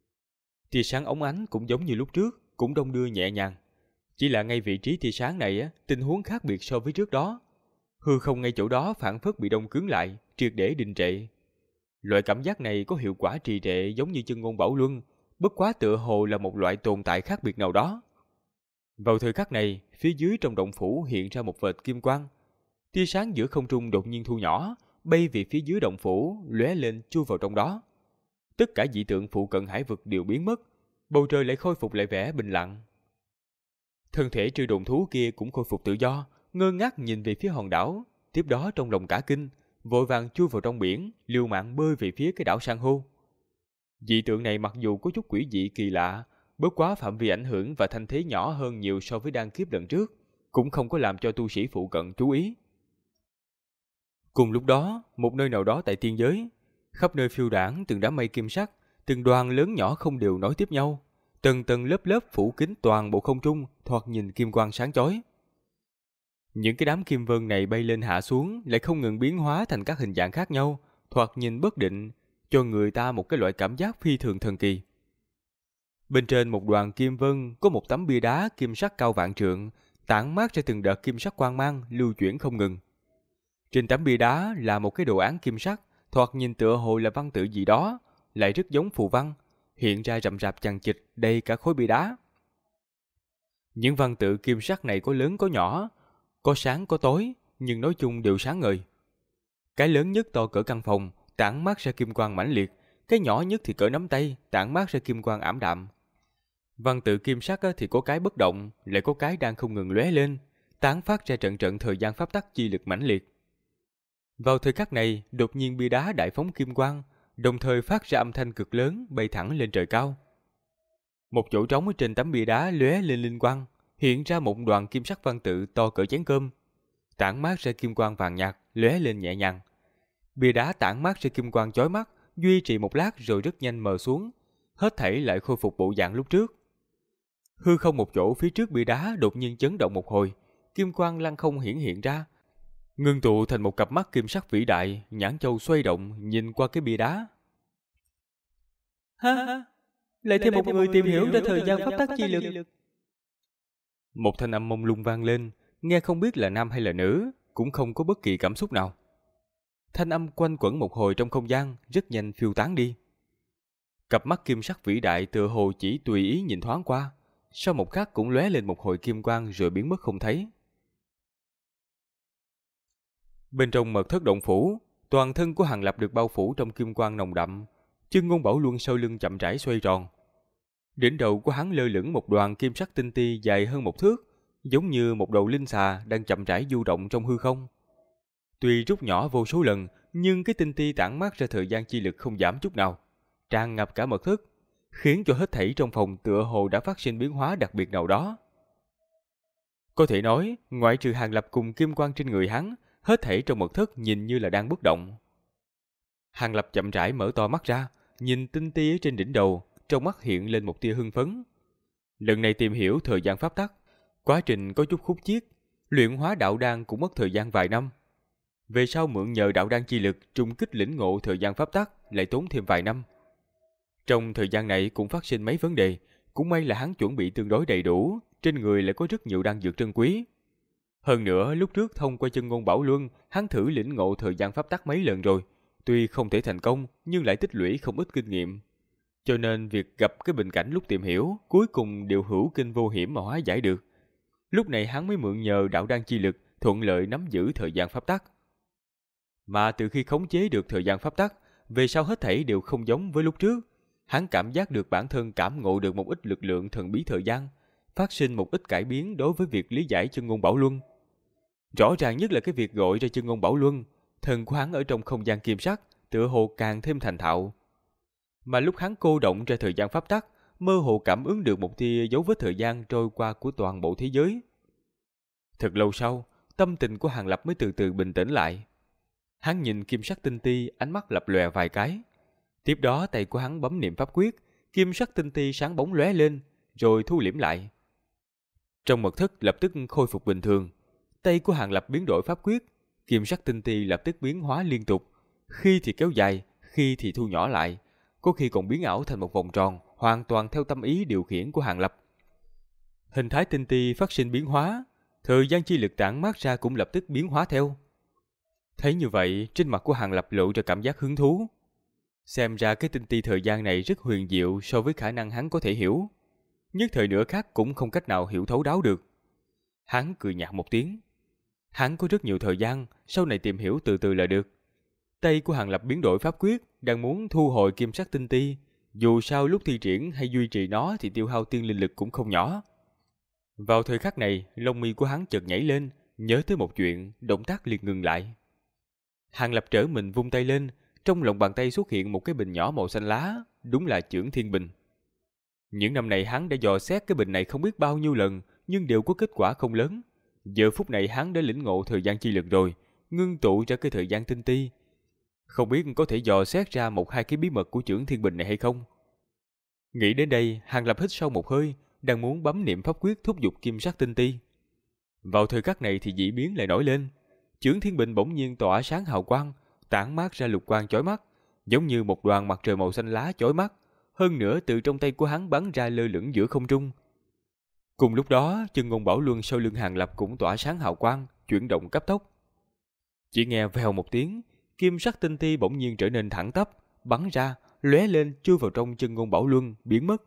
Tia sáng óng ánh cũng giống như lúc trước, cũng đong đưa nhẹ nhàng. Chỉ là ngay vị trí tia sáng này, tình huống khác biệt so với trước đó. Hư không ngay chỗ đó phảng phất bị đông cứng lại, triệt để đình trệ. Loại cảm giác này có hiệu quả trì trệ giống như chân ngôn bảo luân, bất quá tựa hồ là một loại tồn tại khác biệt nào đó. Vào thời khắc này, phía dưới trong động phủ hiện ra một vệt kim quang. Tia sáng giữa không trung đột nhiên thu nhỏ, bay về phía dưới động phủ, lóe lên chui vào trong đó. Tất cả dị tượng phụ cận hải vực đều biến mất, bầu trời lại khôi phục lại vẻ bình lặng. Thân thể trư đồn thú kia cũng khôi phục tự do, ngơ ngác nhìn về phía hòn đảo, tiếp đó trong lòng cả kinh, vội vàng chui vào trong biển, liều mạng bơi về phía cái đảo san hô. Dị tượng này mặc dù có chút quỷ dị kỳ lạ, bất quá phạm vi ảnh hưởng và thanh thế nhỏ hơn nhiều so với đan kiếp lần trước, cũng không có làm cho tu sĩ phụ cận chú ý. Cùng lúc đó, một nơi nào đó tại tiên giới, khắp nơi phiêu đãng từng đám mây kim sắc, từng đoàn lớn nhỏ không đều nối tiếp nhau, tầng tầng lớp lớp phủ kín toàn bộ không trung, thoạt nhìn kim quang sáng chói. Những cái đám kim vân này bay lên hạ xuống, lại không ngừng biến hóa thành các hình dạng khác nhau, thoạt nhìn bất định, cho người ta một cái loại cảm giác phi thường thần kỳ. Bên trên một đoàn kim vân có một tấm bia đá kim sắc cao vạn trượng, tản mát ra từng đợt kim sắc quang mang lưu chuyển không ngừng. Trên tấm bia đá là một cái đồ án kim sắc, thoạt nhìn tựa hồ là văn tự gì đó, lại rất giống phù văn, hiện ra rậm rạp chằng chịt đầy cả khối bia đá. Những văn tự kim sắc này có lớn có nhỏ, có sáng có tối, nhưng nói chung đều sáng ngời. Cái lớn nhất to cỡ căn phòng, tản mát ra kim quang mãnh liệt, cái nhỏ nhất thì cỡ nắm tay, tản mát ra kim quang ảm đạm. Văn tự kim sắc thì có cái bất động, lại có cái đang không ngừng lóe lên, tán phát ra trận trận thời gian pháp tắc chi lực mãnh liệt. Vào thời khắc này, đột nhiên bia đá đại phóng kim quang, đồng thời phát ra âm thanh cực lớn bay thẳng lên trời cao. Một chỗ trống ở trên tấm bia đá lóe lên linh quang, hiện ra một đoàn kim sắc văn tự to cỡ chén cơm, tản mát ra kim quang vàng nhạt, lóe lên nhẹ nhàng. Bia đá tản mát ra kim quang chói mắt, duy trì một lát rồi rất nhanh mờ xuống, hết thảy lại khôi phục bộ dạng lúc trước. Hư không một chỗ phía trước bia đá đột nhiên chấn động một hồi, kim quang lăng không hiển hiện ra, ngưng tụ thành một cặp mắt kim sắc vĩ đại, nhãn châu xoay động nhìn qua cái bia đá. Ha, lại thêm một người tìm hiểu ra thời gian pháp tắc chi lực. Một thanh âm mông lung vang lên, nghe không biết là nam hay là nữ, cũng không có bất kỳ cảm xúc nào. Thanh âm quanh quẩn một hồi trong không gian, rất nhanh phiêu tán đi. Cặp mắt kim sắc vĩ đại tựa hồ chỉ tùy ý nhìn thoáng qua, sau một khắc cũng lóe lên một hồi kim quang rồi biến mất không thấy. Bên trong mật thất động phủ, toàn thân của Hàn Lập được bao phủ trong kim quang nồng đậm, chân ngôn bảo luân sau lưng chậm rãi xoay tròn. Đỉnh đầu của hắn lơ lửng một đoàn kim sắc tinh ti dài hơn một thước, giống như một đầu linh xà đang chậm rãi du động trong hư không. Tuy rút nhỏ vô số lần, nhưng cái tinh ti tản mát ra thời gian chi lực không giảm chút nào, tràn ngập cả mật thất, khiến cho hết thảy trong phòng tựa hồ đã phát sinh biến hóa đặc biệt nào đó. Có thể nói, ngoại trừ Hàn Lập cùng kim quang trên người hắn, hết thảy trong mật thất nhìn như là đang bất động. Hàn Lập chậm rãi mở to mắt ra, nhìn tinh ti ở trên đỉnh đầu, trong mắt hiện lên một tia hưng phấn. Lần này tìm hiểu thời gian pháp tắc, quá trình có chút khúc chiết, luyện hóa đạo đan cũng mất thời gian vài năm. Về sau mượn nhờ đạo đan chi lực trùng kích lĩnh ngộ thời gian pháp tắc lại tốn thêm vài năm. Trong thời gian này cũng phát sinh mấy vấn đề, Cũng may là hắn chuẩn bị tương đối đầy đủ, trên người lại có rất nhiều đan dược trân quý. Hơn nữa, lúc trước thông qua chân ngôn Bảo Luân, hắn thử lĩnh ngộ thời gian pháp tắc mấy lần rồi. Tuy không thể thành công, nhưng lại tích lũy không ít kinh nghiệm. Cho nên việc gặp cái bình cảnh lúc tìm hiểu, cuối cùng đều hữu kinh vô hiểm mà hóa giải được. Lúc này hắn mới mượn nhờ đạo đan chi lực, thuận lợi nắm giữ thời gian pháp tắc. Mà từ khi khống chế được thời gian pháp tắc, về sau hết thảy đều không giống với lúc trước. Hắn cảm giác được bản thân cảm ngộ được một ít lực lượng thần bí thời gian, phát sinh một ít cải biến đối với việc lý giải chân ngôn Bảo Luân. Rõ ràng nhất là cái việc gọi ra chân ngôn Bảo Luân, thần của hắn ở trong không gian kim sắc, tựa hồ càng thêm thành thạo. Mà lúc hắn cô động ra thời gian pháp tắc, mơ hồ cảm ứng được một tia dấu vết thời gian trôi qua của toàn bộ thế giới. Thật lâu sau, tâm tình của Hàng Lập mới từ từ bình tĩnh lại. Hắn nhìn kim sắc tinh ti, ánh mắt lập lòe vài cái. Tiếp đó tay của hắn bấm niệm pháp quyết, kim sắc tinh ti sáng bóng lóe lên, rồi thu liễm lại. Trong mật thất lập tức khôi phục bình thường. Tay của Hàng Lập biến đổi pháp quyết, kim sắc tinh ti lập tức biến hóa liên tục, khi thì kéo dài, khi thì thu nhỏ lại, có khi còn biến ảo thành một vòng tròn, hoàn toàn theo tâm ý điều khiển của Hàng Lập. Hình thái tinh ti phát sinh biến hóa, thời gian chi lực tản mát ra cũng lập tức biến hóa theo. Thấy như vậy, trên mặt của Hàng Lập lộ ra cảm giác hứng thú. Xem ra cái tinh ti thời gian này rất huyền diệu so với khả năng hắn có thể hiểu. Nhất thời nửa khác cũng không cách nào hiểu thấu đáo được. Hắn cười nhạt một tiếng. Hắn có rất nhiều thời gian, sau này tìm hiểu từ từ là được. Tay của Hàng Lập biến đổi pháp quyết, đang muốn thu hồi kim sắc tinh ti. Dù sao lúc thi triển hay duy trì nó thì tiêu hao tiên linh lực cũng không nhỏ. Vào thời khắc này, lông mi của hắn chợt nhảy lên, nhớ tới một chuyện, động tác liền ngừng lại. Hàng Lập trở mình vung tay lên, trong lòng bàn tay xuất hiện một cái bình nhỏ màu xanh lá, đúng là Chưởng Thiên Bình. Những năm này hắn đã dò xét cái bình này không biết bao nhiêu lần, nhưng đều có kết quả không lớn. Giờ phút này hắn đã lĩnh ngộ thời gian chi lực rồi, ngưng tụ ra cái thời gian tinh ti. Không biết có thể dò xét ra một hai cái bí mật của Chưởng Thiên Bình này hay không? Nghĩ đến đây, Hàng Lập hít sâu một hơi, đang muốn bấm niệm pháp quyết thúc giục kim sắc tinh ti. Vào thời khắc này thì dị biến lại nổi lên. Chưởng Thiên Bình bỗng nhiên tỏa sáng hào quang, tản mát ra lục quang chói mắt, giống như một đoàn mặt trời màu xanh lá chói mắt. Hơn nữa từ trong tay của hắn bắn ra lơ lửng giữa không trung. Cùng lúc đó, chân ngôn Bảo Luân sau lưng Hàng Lập cũng tỏa sáng hào quang, chuyển động cấp tốc. Chỉ nghe vèo một tiếng, kim sắc tinh ti bỗng nhiên trở nên thẳng tắp, bắn ra, lóe lên chui vào trong chân ngôn Bảo Luân, biến mất.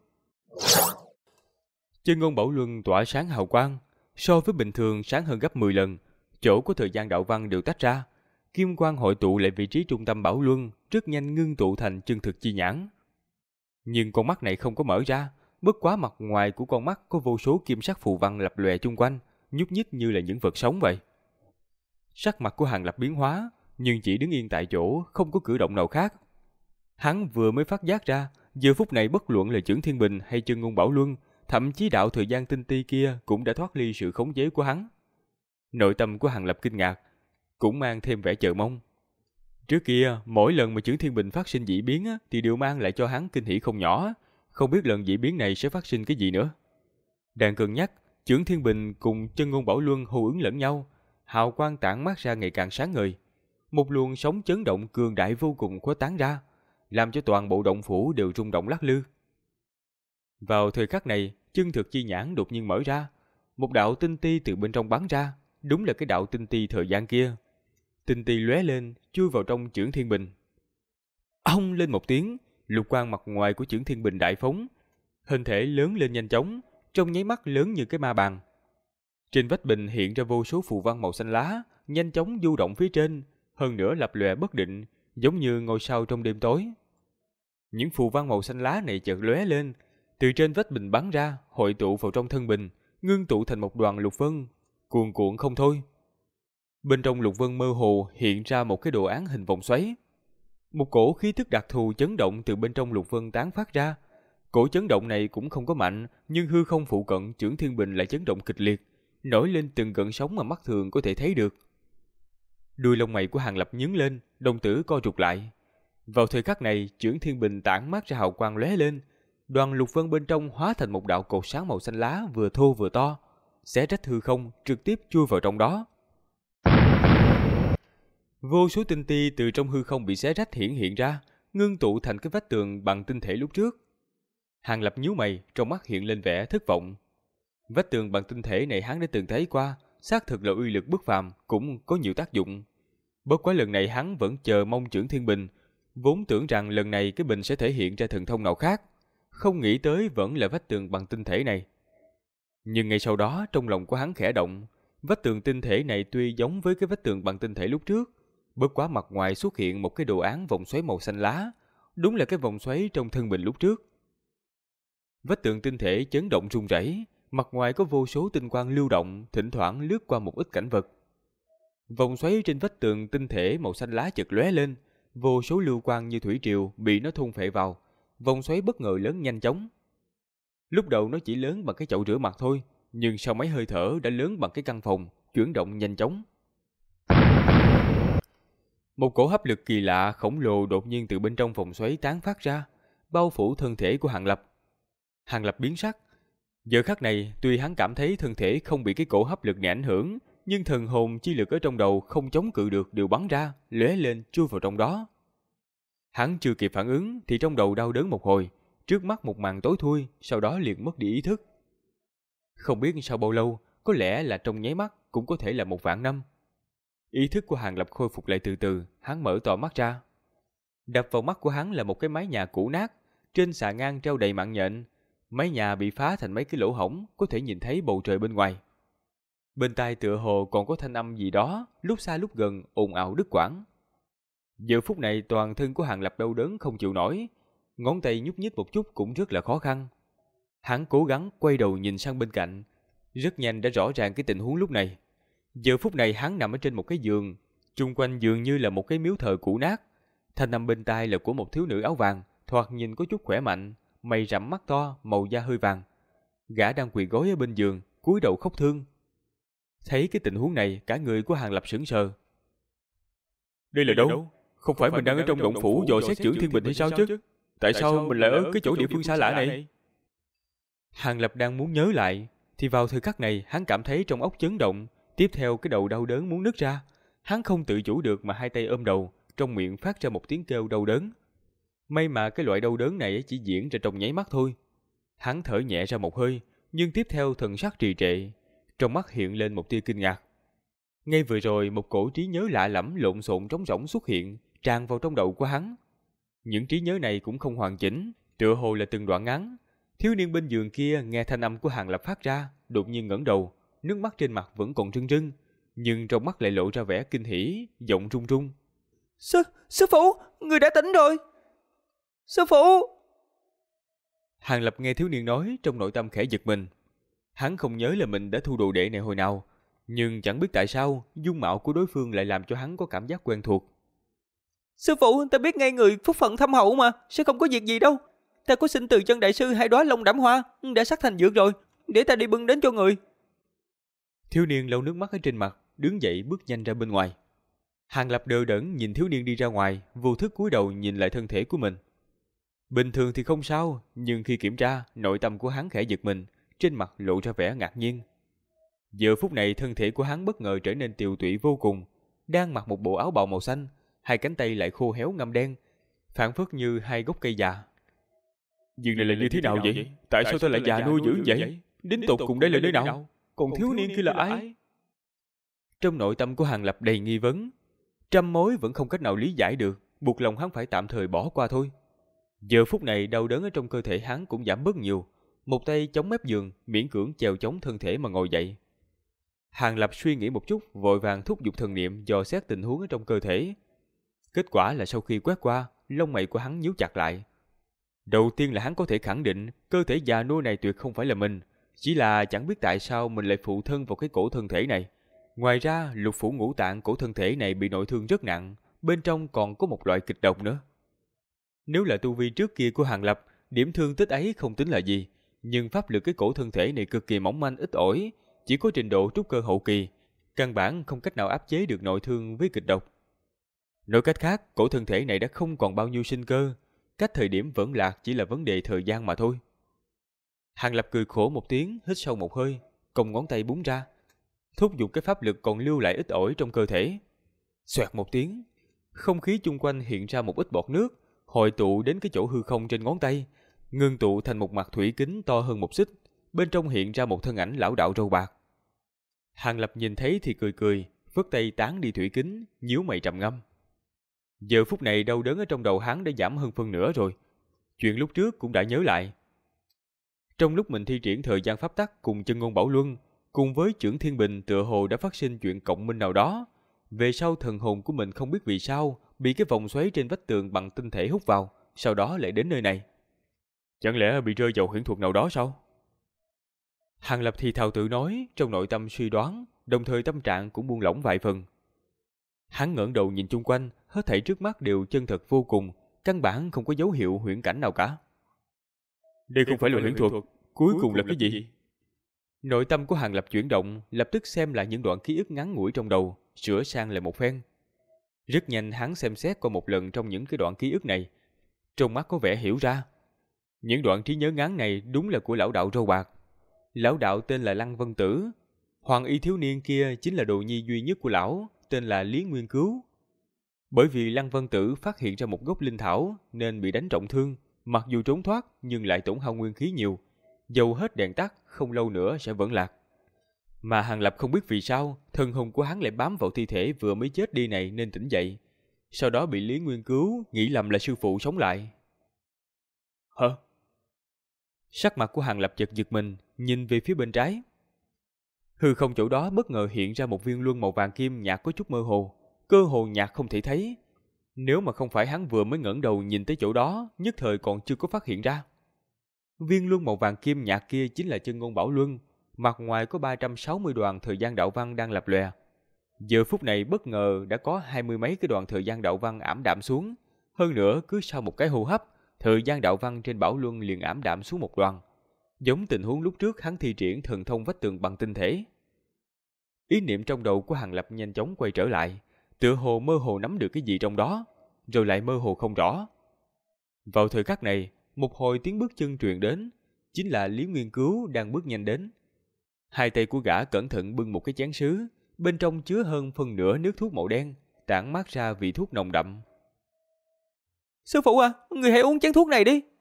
Chân ngôn Bảo Luân tỏa sáng hào quang, so với bình thường sáng hơn gấp 10 lần, chỗ của thời gian đạo văn đều tách ra, kim quang hội tụ lại vị trí trung tâm Bảo Luân, rất nhanh ngưng tụ thành chân thực chi nhãn. Nhưng con mắt này không có mở ra, bất quá mặt ngoài của con mắt có vô số kim sắc phù văn lập lòe chung quanh, nhúc nhích như là những vật sống vậy. Sắc mặt của Hàng Lập biến hóa, nhưng chỉ đứng yên tại chỗ, không có cử động nào khác. Hắn vừa mới phát giác ra, giờ phút này bất luận là Chưởng Thiên Bình hay chân ngôn Bảo Luân, thậm chí đạo thời gian tinh ti kia cũng đã thoát ly sự khống chế của hắn. Nội tâm của Hàng Lập kinh ngạc, cũng mang thêm vẻ chờ mong. Trước kia, mỗi lần mà Chưởng Thiên Bình phát sinh dị biến thì đều mang lại cho hắn kinh hỉ không nhỏ, không biết lần dị biến này sẽ phát sinh cái gì nữa. Đang cân nhắc, Chưởng Thiên Bình cùng chân ngôn Bảo Luân hô ứng lẫn nhau, hào quang tản mát ra ngày càng sáng ngời. Một luồng sóng chấn động cường đại vô cùng khuếch tán ra, làm cho toàn bộ động phủ đều rung động lắc lư. Vào thời khắc này, chân thực chi nhãn đột nhiên mở ra, một đạo tinh ti từ bên trong bắn ra, đúng là cái đạo tinh ti thời gian kia. Tinh ti lóe lên, chui vào trong Chưởng Thiên Bình. Ong lên một tiếng, lục quang mặt ngoài của Chưởng Thiên Bình đại phóng, hình thể lớn lên nhanh chóng, trong nháy mắt lớn như cái ma bàn. Trên vách bình hiện ra vô số phù văn màu xanh lá, nhanh chóng du động phía trên, hơn nữa lập lòe bất định, giống như ngôi sao trong đêm tối. Những phù văn màu xanh lá này chợt lóe lên, từ trên vách bình bắn ra, hội tụ vào trong thân bình, ngưng tụ thành một đoàn lục vân, cuồn cuộn không thôi. Bên trong lục vân mơ hồ hiện ra một cái đồ án hình vòng xoáy. Một cổ khí tức đặc thù chấn động từ bên trong lục vân tán phát ra. Cổ chấn động này cũng không có mạnh, nhưng hư không phụ cận Chưởng Thiên Bình lại chấn động kịch liệt, nổi lên từng gợn sóng mà mắt thường có thể thấy được. Đuôi lông mày của Hàng Lập nhướng lên, đồng tử co rụt lại. Vào thời khắc này, Chưởng Thiên Bình tản mát ra hào quang lóe lên, đoàn lục vân bên trong hóa thành một đạo cột sáng màu xanh lá vừa thô vừa to, xé rách hư không, trực tiếp chui vào trong đó. Vô số tinh ti từ trong hư không bị xé rách hiện ra, ngưng tụ thành cái vách tường bằng tinh thể lúc trước. Hàng Lập nhíu mày, trong mắt hiện lên vẻ thất vọng. Vách tường bằng tinh thể này hắn đã từng thấy qua, xác thực là uy lực bất phàm, cũng có nhiều tác dụng. Bất quá lần này hắn vẫn chờ mong Chưởng Thiên Bình, vốn tưởng rằng lần này cái bình sẽ thể hiện ra thần thông nào khác, không nghĩ tới vẫn là vách tường bằng tinh thể này. Nhưng ngay sau đó trong lòng của hắn khẽ động, vách tường tinh thể này tuy giống với cái vách tường bằng tinh thể lúc trước, bất quá mặt ngoài xuất hiện một cái đồ án vòng xoáy màu xanh lá, đúng là cái vòng xoáy trong thân bình lúc trước. Vách tường tinh thể chấn động rung rẩy, mặt ngoài có vô số tinh quang lưu động, thỉnh thoảng lướt qua một ít cảnh vật. Vòng xoáy trên vách tường tinh thể màu xanh lá chợt lóe lên, vô số lưu quang như thủy triều bị nó thôn phệ vào, vòng xoáy bất ngờ lớn nhanh chóng. Lúc đầu nó chỉ lớn bằng cái chậu rửa mặt thôi, nhưng sau mấy hơi thở đã lớn bằng cái căn phòng, chuyển động nhanh chóng. Một cổ hấp lực kỳ lạ khổng lồ đột nhiên từ bên trong vòng xoáy tán phát ra, bao phủ thân thể của Hàng Lập. Hàng Lập biến sắc. Giờ khắc này, tuy hắn cảm thấy thân thể không bị cái cổ hấp lực này ảnh hưởng, nhưng thần hồn chi lực ở trong đầu không chống cự được đều bắn ra, lóe lên chui vào trong đó. Hắn chưa kịp phản ứng thì trong đầu đau đớn một hồi, trước mắt một màn tối thui, sau đó liền mất đi ý thức. Không biết sau bao lâu, có lẽ là trong nháy mắt, cũng có thể là 1.000 năm. Ý thức của Hàng Lập khôi phục lại từ từ, hắn mở to mắt ra. Đập vào mắt của hắn là một cái mái nhà cũ nát, trên xà ngang treo đầy mạng nhện. Mái nhà bị phá thành mấy cái lỗ hổng, có thể nhìn thấy bầu trời bên ngoài. Bên tai tựa hồ còn có thanh âm gì đó, lúc xa lúc gần, ồn ào đứt quãng. Giờ phút này toàn thân của Hàng Lập đau đớn không chịu nổi, ngón tay nhúc nhích một chút cũng rất là khó khăn. Hắn cố gắng quay đầu nhìn sang bên cạnh, rất nhanh đã rõ ràng cái tình huống lúc này. Giờ phút này hắn nằm ở trên một cái giường, chung quanh giường như là một cái miếu thờ cũ nát. Thanh âm bên tai là của một thiếu nữ áo vàng, thoạt nhìn có chút khỏe mạnh, mày rậm mắt to, màu da hơi vàng. Gã đang quỳ gối ở bên giường, cúi đầu khóc thương. Thấy cái tình huống này, cả người của Hàng Lập sững sờ. Đây là đâu? Không phải mình đang ở trong động phủ dò xét Chưởng Thiên Bình hay sao chứ? Tại sao mình lại ở cái chỗ địa phương xa lạ này? Hàng Lập đang muốn nhớ lại, thì vào thời khắc này hắn cảm thấy trong óc chấn động, tiếp theo cái đầu đau đớn muốn nứt ra. Hắn không tự chủ được mà hai tay ôm đầu, trong miệng phát ra một tiếng kêu đau đớn. May mà cái loại đau đớn này chỉ diễn ra trong nháy mắt thôi. Hắn thở nhẹ ra một hơi, nhưng tiếp theo thần sắc trì trệ, trong mắt hiện lên một tia kinh ngạc. Ngay vừa rồi một cổ trí nhớ lạ lẫm lộn xộn trống rỗng xuất hiện, tràn vào trong đầu của hắn. Những trí nhớ này cũng không hoàn chỉnh, tựa hồ là từng đoạn ngắn. Thiếu niên bên giường kia nghe thanh âm của Hàng Lập phát ra, đột nhiên ngẩng đầu, nước mắt trên mặt vẫn còn rưng rưng, nhưng trong mắt lại lộ ra vẻ kinh hỉ, giọng run run. Sư phụ, người đã tỉnh rồi. Sư phụ! Hàng Lập nghe thiếu niên nói, trong nội tâm khẽ giật mình. Hắn không nhớ là mình đã thu đồ đệ này hồi nào, nhưng chẳng biết tại sao dung mạo của đối phương lại làm cho hắn có cảm giác quen thuộc. Sư phụ, ta biết ngay người phúc phận thâm hậu mà, sẽ không có việc gì đâu. Ta có xin từ chân đại sư 2 đóa long đảm hoa, đã sắc thành dược rồi, để ta đi bưng đến cho người. Thiếu niên lau nước mắt ở trên mặt, đứng dậy bước nhanh ra bên ngoài. Hàng Lập đờ đẫn nhìn thiếu niên đi ra ngoài, vô thức cúi đầu nhìn lại thân thể của mình. Bình thường thì không sao, nhưng khi kiểm tra, nội tâm của hắn khẽ giật mình, trên mặt lộ ra vẻ ngạc nhiên. Giờ phút này thân thể của hắn bất ngờ trở nên tiều tụy vô cùng, đang mặc một bộ áo bào màu xanh, hai cánh tay lại khô héo ngăm đen, phảng phất như hai gốc cây già. Việc này là như thế nào vậy? Tại sao ta lại già nua dữ vậy? Đến tột cùng đây là nơi nào? Còn thiếu niên kia là ai? Trong nội tâm của Hàng Lập đầy nghi vấn, trăm mối vẫn không cách nào lý giải được, buộc lòng hắn phải tạm thời bỏ qua thôi. Giờ phút này đau đớn ở trong cơ thể hắn cũng giảm bớt nhiều, một tay chống mép giường, miễn cưỡng chèo chống thân thể mà ngồi dậy. Hàng Lập suy nghĩ một chút, vội vàng thúc giục thần niệm dò xét tình huống ở trong cơ thể. Kết quả là sau khi quét qua, lông mày của hắn nhíu chặt lại. Đầu tiên là hắn có thể khẳng định cơ thể già nua này tuyệt không phải là mình, chỉ là chẳng biết tại sao mình lại phụ thân vào cái cổ thân thể này. Ngoài ra, lục phủ ngũ tạng cổ thân thể này bị nội thương rất nặng, bên trong còn có một loại kịch độc nữa. Nếu là tu vi trước kia của Hàng Lập, điểm thương tích ấy không tính là gì, nhưng pháp lực cái cổ thân thể này cực kỳ mỏng manh ít ỏi, chỉ có trình độ trúc cơ hậu kỳ, căn bản không cách nào áp chế được nội thương với kịch độc. Nói cách khác, cổ thân thể này đã không còn bao nhiêu sinh cơ, cách thời điểm vẫn lạc chỉ là vấn đề thời gian mà thôi. Hàng Lập cười khổ một tiếng, hít sâu một hơi, cong ngón tay búng ra, thúc giục cái pháp lực còn lưu lại ít ỏi trong cơ thể. Xoẹt một tiếng, không khí chung quanh hiện ra một ít bọt nước, hội tụ đến cái chỗ hư không trên ngón tay, ngưng tụ thành một mặt thủy kính to hơn một xích, bên trong hiện ra một thân ảnh lão đạo râu bạc. Hàng Lập nhìn thấy thì cười cười, phất tay tán đi thủy kính, nhíu mày trầm ngâm. Giờ phút này đau đớn ở trong đầu hắn đã giảm hơn phân nửa rồi. Chuyện lúc trước cũng đã nhớ lại. Trong lúc mình thi triển thời gian pháp tắc cùng chân ngôn bảo luân, cùng với chưởng thiên bình tựa hồ đã phát sinh chuyện cộng minh nào đó. Về sau thần hồn của mình không biết vì sao bị cái vòng xoáy trên vách tường bằng tinh thể hút vào, sau đó lại đến nơi này. Chẳng lẽ bị rơi vào huyễn thuật nào đó sao? Hàng Lập thì thào tự nói, trong nội tâm suy đoán, đồng thời tâm trạng cũng buông lỏng vài phần. Hắn ngẩng đầu nhìn chung quanh, hết thảy trước mắt đều chân thật vô cùng, căn bản không có dấu hiệu huyễn cảnh nào cả. Đây không phải là huyễn thuật, cuối cùng là cái gì? Nội tâm của Hàng Lập chuyển động, lập tức xem lại những đoạn ký ức ngắn ngủi trong đầu, sửa sang lại một phen. Rất nhanh hắn xem xét qua một lần trong những cái đoạn ký ức này, trong mắt có vẻ hiểu ra. Những đoạn trí nhớ ngắn này đúng là của lão đạo râu bạc. Lão đạo tên là Lăng Vân Tử, hoàng y thiếu niên kia chính là đồ nhi duy nhất của lão, tên là Lý Nguyên Cứu. Bởi vì Lăng Vân Tử phát hiện ra một gốc linh thảo nên bị đánh trọng thương, mặc dù trốn thoát nhưng lại tổn hao nguyên khí nhiều, dầu hết đèn tắt không lâu nữa sẽ vẫn lạc. Mà Hàng Lập không biết vì sao thần hồn của hắn lại bám vào thi thể vừa mới chết đi này nên tỉnh dậy, sau đó bị Lý Nguyên Cứu nghĩ lầm là sư phụ sống lại. Hả? Sắc mặt của Hàng Lập chợt giật mình, nhìn về phía bên trái. Hư không chỗ đó bất ngờ hiện ra một viên luân màu vàng kim nhạt có chút mơ hồ, cơ hồ nhạt không thể thấy. Nếu mà không phải hắn vừa mới ngẩng đầu nhìn tới chỗ đó, nhất thời còn chưa có phát hiện ra. Viên luân màu vàng kim nhạt kia chính là chân ngôn bảo luân, mặt ngoài có 360 đoàn thời gian đạo văn đang lập lòe. Giờ phút này bất ngờ đã có 20 mấy cái đoàn thời gian đạo văn ảm đạm xuống, hơn nữa cứ sau một cái hô hấp, thời gian đạo văn trên bảo luân liền ảm đạm xuống một đoàn, giống tình huống lúc trước hắn thi triển thần thông vách tường bằng tinh thể. Ý niệm trong đầu của Hàng Lập nhanh chóng quay trở lại, tựa hồ mơ hồ nắm được cái gì trong đó, rồi lại mơ hồ không rõ. Vào thời khắc này, một hồi tiếng bước chân truyền đến, chính là Lý Nguyên Cứu đang bước nhanh đến. Hai tay của gã cẩn thận bưng một cái chén sứ, bên trong chứa hơn phân nửa nước thuốc màu đen, tản mát ra vị thuốc nồng đậm. Sư phụ à, người hãy uống chén thuốc này đi.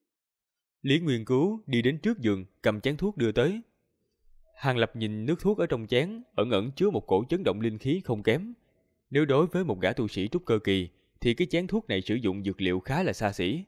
Lý Nguyên Cứu đi đến trước giường, cầm chén thuốc đưa tới. Hàng Lập nhìn nước thuốc ở trong chén, ẩn ẩn chứa một cổ chấn động linh khí không kém. Nếu đối với một gã tu sĩ trúc cơ kỳ, thì cái chén thuốc này sử dụng dược liệu khá là xa xỉ.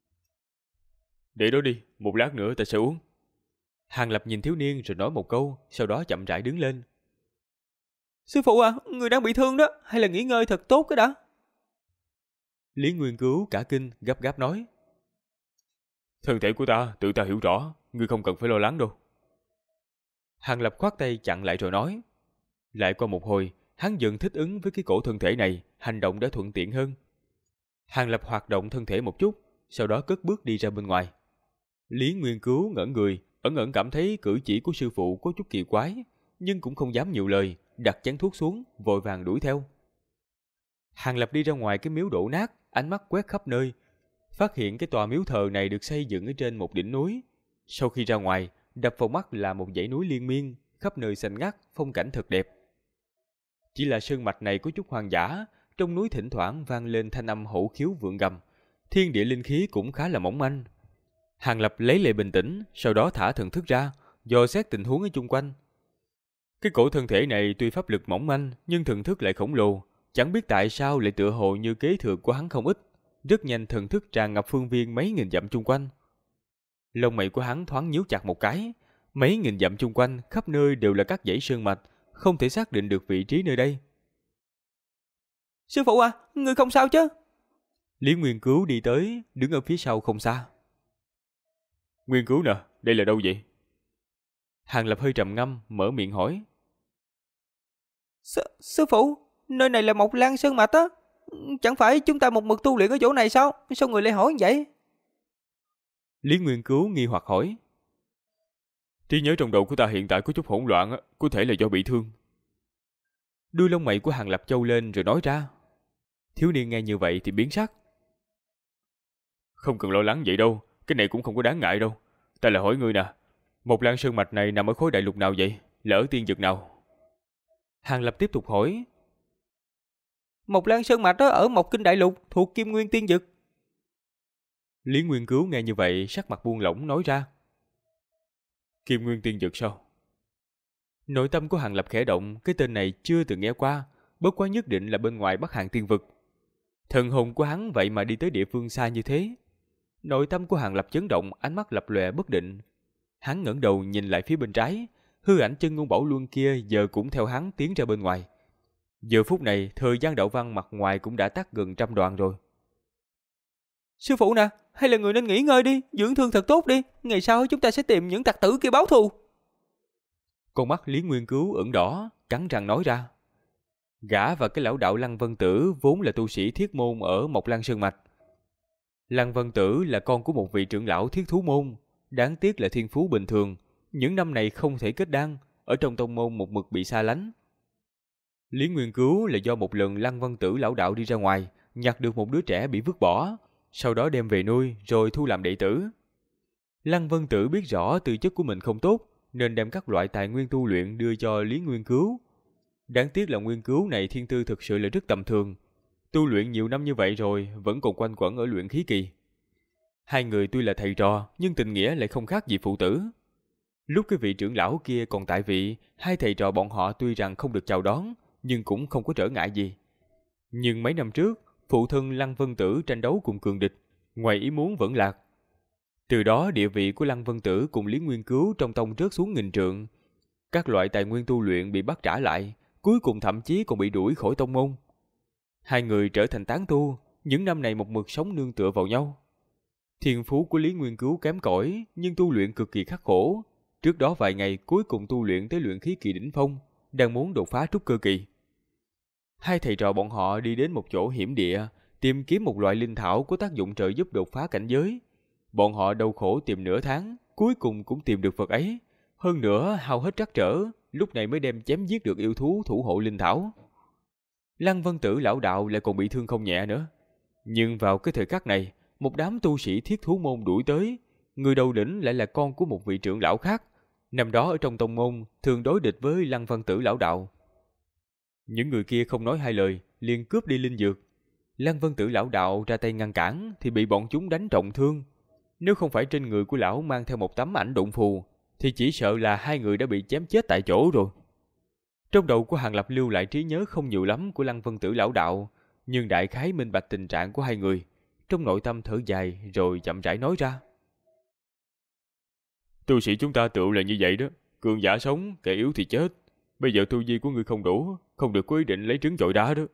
Để đó đi, một lát nữa ta sẽ uống. Hàng Lập nhìn thiếu niên rồi nói một câu, sau đó chậm rãi đứng lên. Sư phụ à, người đang bị thương đó, hay là nghỉ ngơi thật tốt cái đã. Lý Nguyên Cứu cả kinh, gấp gáp nói. Thân thể của ta, tự ta hiểu rõ, ngươi không cần phải lo lắng đâu. Hàng Lập khoát tay chặn lại rồi nói. Lại qua một hồi, hắn dần thích ứng với cái cổ thân thể này, hành động đã thuận tiện hơn. Hàng Lập hoạt động thân thể một chút, sau đó cất bước đi ra bên ngoài. Lý Nguyên Cứu ngẩn người, ẩn ẩn cảm thấy cử chỉ của sư phụ có chút kỳ quái, nhưng cũng không dám nhiều lời, đặt chén thuốc xuống, vội vàng đuổi theo. Hàng Lập đi ra ngoài cái miếu đổ nát, ánh mắt quét khắp nơi, phát hiện cái tòa miếu thờ này được xây dựng ở trên một đỉnh núi. Sau khi ra ngoài, đập vào mắt là một dãy núi liên miên, khắp nơi xanh ngắt, phong cảnh thật đẹp. Chỉ là sơn mạch này có chút hoang dã, trong núi thỉnh thoảng vang lên thanh âm hổ khiếu vượn gầm, thiên địa linh khí cũng khá là mỏng manh. Hàng Lập lấy lại bình tĩnh, sau đó thả thần thức ra, dò xét tình huống ở chung quanh. Cái cổ thân thể này tuy pháp lực mỏng manh, nhưng thần thức lại khổng lồ, chẳng biết tại sao lại tựa hồ như kế thừa của hắn không ít. Rất nhanh thần thức tràn ngập phương viên mấy nghìn dặm chung quanh. Lông mày của hắn thoáng nhíu chặt một cái, mấy nghìn dặm chung quanh khắp nơi đều là các dãy sơn mạch, không thể xác định được vị trí nơi đây. Sư phụ à, người không sao chứ? Lý Nguyên Cứu đi tới, đứng ở phía sau không xa. Nguyên Cứu nè, đây là đâu vậy? Hàng Lập hơi trầm ngâm, mở miệng hỏi. Sư phụ, nơi này là Mộc Lan Sơn Mạch á. Chẳng phải chúng ta một mực tu luyện ở chỗ này sao? Sao người lại hỏi vậy? Lý Nguyên Cứu nghi hoặc hỏi. Trí nhớ trong đầu của ta hiện tại có chút hỗn loạn, có thể là do bị thương. Đuôi lông mày của Hàng Lập chau lên rồi nói ra. Thiếu niên nghe như vậy thì biến sắc. Không cần lo lắng vậy đâu, cái này cũng không có đáng ngại đâu. Ta là hỏi ngươi nè, Mộc Lan Sơn Mạch này nằm ở khối đại lục nào vậy? Là ở tiên vực nào? Hàng Lập tiếp tục hỏi. Mộc Lan Sơn Mạch đó ở Mộc Kinh Đại Lục, thuộc Kim Nguyên Tiên Vực. Lý Nguyên Cứu nghe như vậy, sắc mặt buông lỏng nói ra. Kim Nguyên Tiên Dực sao? Nội tâm của Hàng Lập khẽ động, cái tên này chưa từng nghe qua, bất quá nhất định là bên ngoài Bắc Hàng Tiên Vực. Thần hồn của hắn vậy mà đi tới địa phương xa như thế. Nội tâm của Hàng Lập chấn động, ánh mắt lập lòe bất định. Hắn ngẩng đầu nhìn lại phía bên trái, hư ảnh Chân Ngôn Bảo Luân kia giờ cũng theo hắn tiến ra bên ngoài. Giờ phút này, thời gian đạo văn mặt ngoài cũng đã tắt gần 100 đoạn rồi. Sư phụ nè, hay là người nên nghỉ ngơi đi, dưỡng thương thật tốt đi, ngày sau chúng ta sẽ tìm những tặc tử kia báo thù. Con mắt Lý Nguyên Cứu ửng đỏ, cắn răng nói ra. Gã và cái lão đạo Lăng Vân Tử vốn là tu sĩ thiết môn ở Mộc Lan Sơn Mạch. Lăng Vân Tử là con của một vị trưởng lão thiết thú môn, đáng tiếc là thiên phú bình thường, những năm này không thể kết đan, ở trong tông môn một mực bị xa lánh. Lý Nguyên Cứu là do một lần Lăng Vân Tử lão đạo đi ra ngoài, nhặt được một đứa trẻ bị vứt bỏ, sau đó đem về nuôi rồi thu làm đệ tử. Lăng Vân Tử biết rõ tư chất của mình không tốt, nên đem các loại tài nguyên tu luyện đưa cho Lý Nguyên Cứu. Đáng tiếc là Nguyên Cứu này thiên tư thực sự là rất tầm thường, tu luyện nhiều năm như vậy rồi vẫn còn quanh quẩn ở luyện khí kỳ. Hai người tuy là thầy trò nhưng tình nghĩa lại không khác gì phụ tử. Lúc cái vị trưởng lão kia còn tại vị, hai thầy trò bọn họ tuy rằng không được chào đón nhưng cũng không có trở ngại gì. Nhưng mấy năm trước, phụ thân Lăng Vân Tử tranh đấu cùng cường địch, ngoài ý muốn vẫn lạc. Từ đó địa vị của Lăng Vân Tử cùng Lý Nguyên Cứu trong tông rớt xuống nghìn trượng. Các loại tài nguyên tu luyện bị bắt trả lại, cuối cùng thậm chí còn bị đuổi khỏi tông môn. Hai người trở thành tán tu, những năm này một mực sống nương tựa vào nhau. Thiên phú của Lý Nguyên Cứu kém cỏi nhưng tu luyện cực kỳ khắc khổ. Trước đó vài ngày cuối cùng tu luyện tới luyện khí kỳ đỉnh phong, đang muốn đột phá trúc cơ kỳ. Hai thầy trò bọn họ đi đến một chỗ hiểm địa, tìm kiếm một loại linh thảo có tác dụng trợ giúp đột phá cảnh giới. Bọn họ đau khổ tìm nửa tháng, cuối cùng cũng tìm được vật ấy. Hơn nữa hao hết trắc trở, lúc này mới đem chém giết được yêu thú thủ hộ linh thảo. Lăng Vân Tử lão đạo lại còn bị thương không nhẹ nữa. Nhưng vào cái thời khắc này, một đám tu sĩ thiết thú môn đuổi tới. Người đầu lĩnh lại là con của một vị trưởng lão khác. Năm đó ở trong tông môn, thường đối địch với Lăng Vân Tử lão đạo. Những người kia không nói hai lời, liền cướp đi linh dược. Lăng Vân Tử lão đạo ra tay ngăn cản thì bị bọn chúng đánh trọng thương. Nếu không phải trên người của lão mang theo một tấm ảnh đụng phù, thì chỉ sợ là hai người đã bị chém chết tại chỗ rồi. Trong đầu của Hàng Lập lưu lại trí nhớ không nhiều lắm của Lăng Vân Tử lão đạo, nhưng đại khái minh bạch tình trạng của hai người. Trong nội tâm thở dài rồi chậm rãi nói ra. Tu sĩ chúng ta tựu là như vậy đó, cường giả sống, kẻ yếu thì chết. Bây giờ tu vi của ngươi không đủ, không được có ý định lấy trứng chọi đá đó.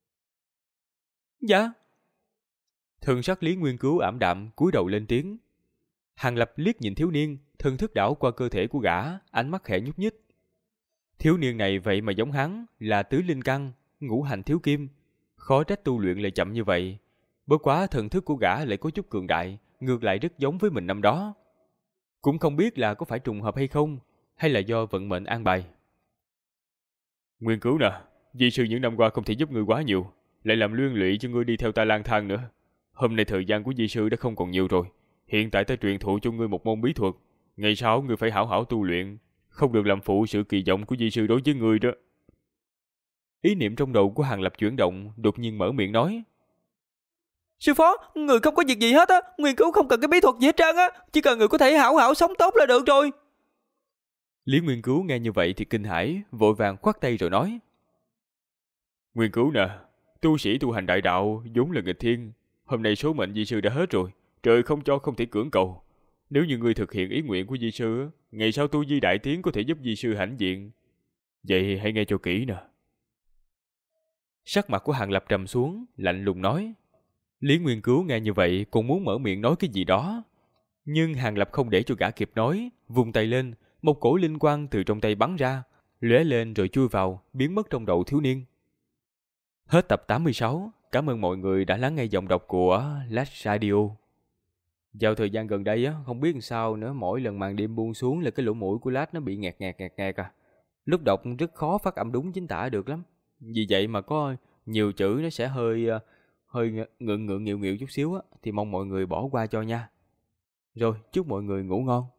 Dạ. Thần sắc Lý Nguyên Cứu ảm đạm, cúi đầu lên tiếng. Hàng Lập liếc nhìn thiếu niên, thân thức đảo qua cơ thể của gã, ánh mắt khẽ nhúc nhích. Thiếu niên này vậy mà giống hắn, là tứ linh căn, ngũ hành thiếu kim, khó trách tu luyện lại chậm như vậy. Bất quá thần thức của gã lại có chút cường đại, ngược lại rất giống với mình năm đó. Cũng không biết là có phải trùng hợp hay không, hay là do vận mệnh an bài. Nguyên Cứu nè, di sư những năm qua không thể giúp ngươi quá nhiều, lại làm liên lụy cho ngươi đi theo ta lang thang nữa. Hôm nay thời gian của di sư đã không còn nhiều rồi, hiện tại ta truyền thụ cho ngươi một môn bí thuật, ngày sau ngươi phải hảo hảo tu luyện, không được làm phụ sự kỳ vọng của di sư đối với ngươi đó. Ý niệm trong đầu của Hàng Lập chuyển động, đột nhiên mở miệng nói. Sư phó, người không có việc gì hết á, Nguyên Cứu không cần cái bí thuật gì hết trơn á, chỉ cần người có thể hảo hảo sống tốt là được rồi. Lý Nguyên Cứu nghe như vậy thì kinh hãi, vội vàng khoát tay rồi nói. Nguyên Cứu nè, tu sĩ tu hành đại đạo vốn là nghịch thiên, hôm nay số mệnh di sư đã hết rồi, trời không cho không thể cưỡng cầu. Nếu như ngươi thực hiện ý nguyện của di sư, ngày sau tu vi đại tiến có thể giúp di sư hãnh diện. Vậy hãy nghe cho kỹ nè. Sắc mặt của Hàng Lập trầm xuống, lạnh lùng nói. Lý Nguyên Cứu nghe như vậy cũng muốn mở miệng nói cái gì đó, nhưng Hàng Lập không để cho gã kịp nói, vung tay lên, một cổ linh quang từ trong tay bắn ra, lóe lên rồi chui vào, biến mất trong đầu thiếu niên. Hết tập 86, cảm ơn mọi người đã lắng nghe giọng đọc của Last Radio. Vào thời gian gần đây á, không biết làm sao nữa, mỗi lần màn đêm buông xuống là cái lỗ mũi của Last nó bị nghẹt à. Lúc đọc rất khó phát âm đúng chính tả được lắm. Vì vậy mà có nhiều chữ nó sẽ hơi ngượng nghịu chút xíu á, thì mong mọi người bỏ qua cho nha. Rồi, chúc mọi người ngủ ngon.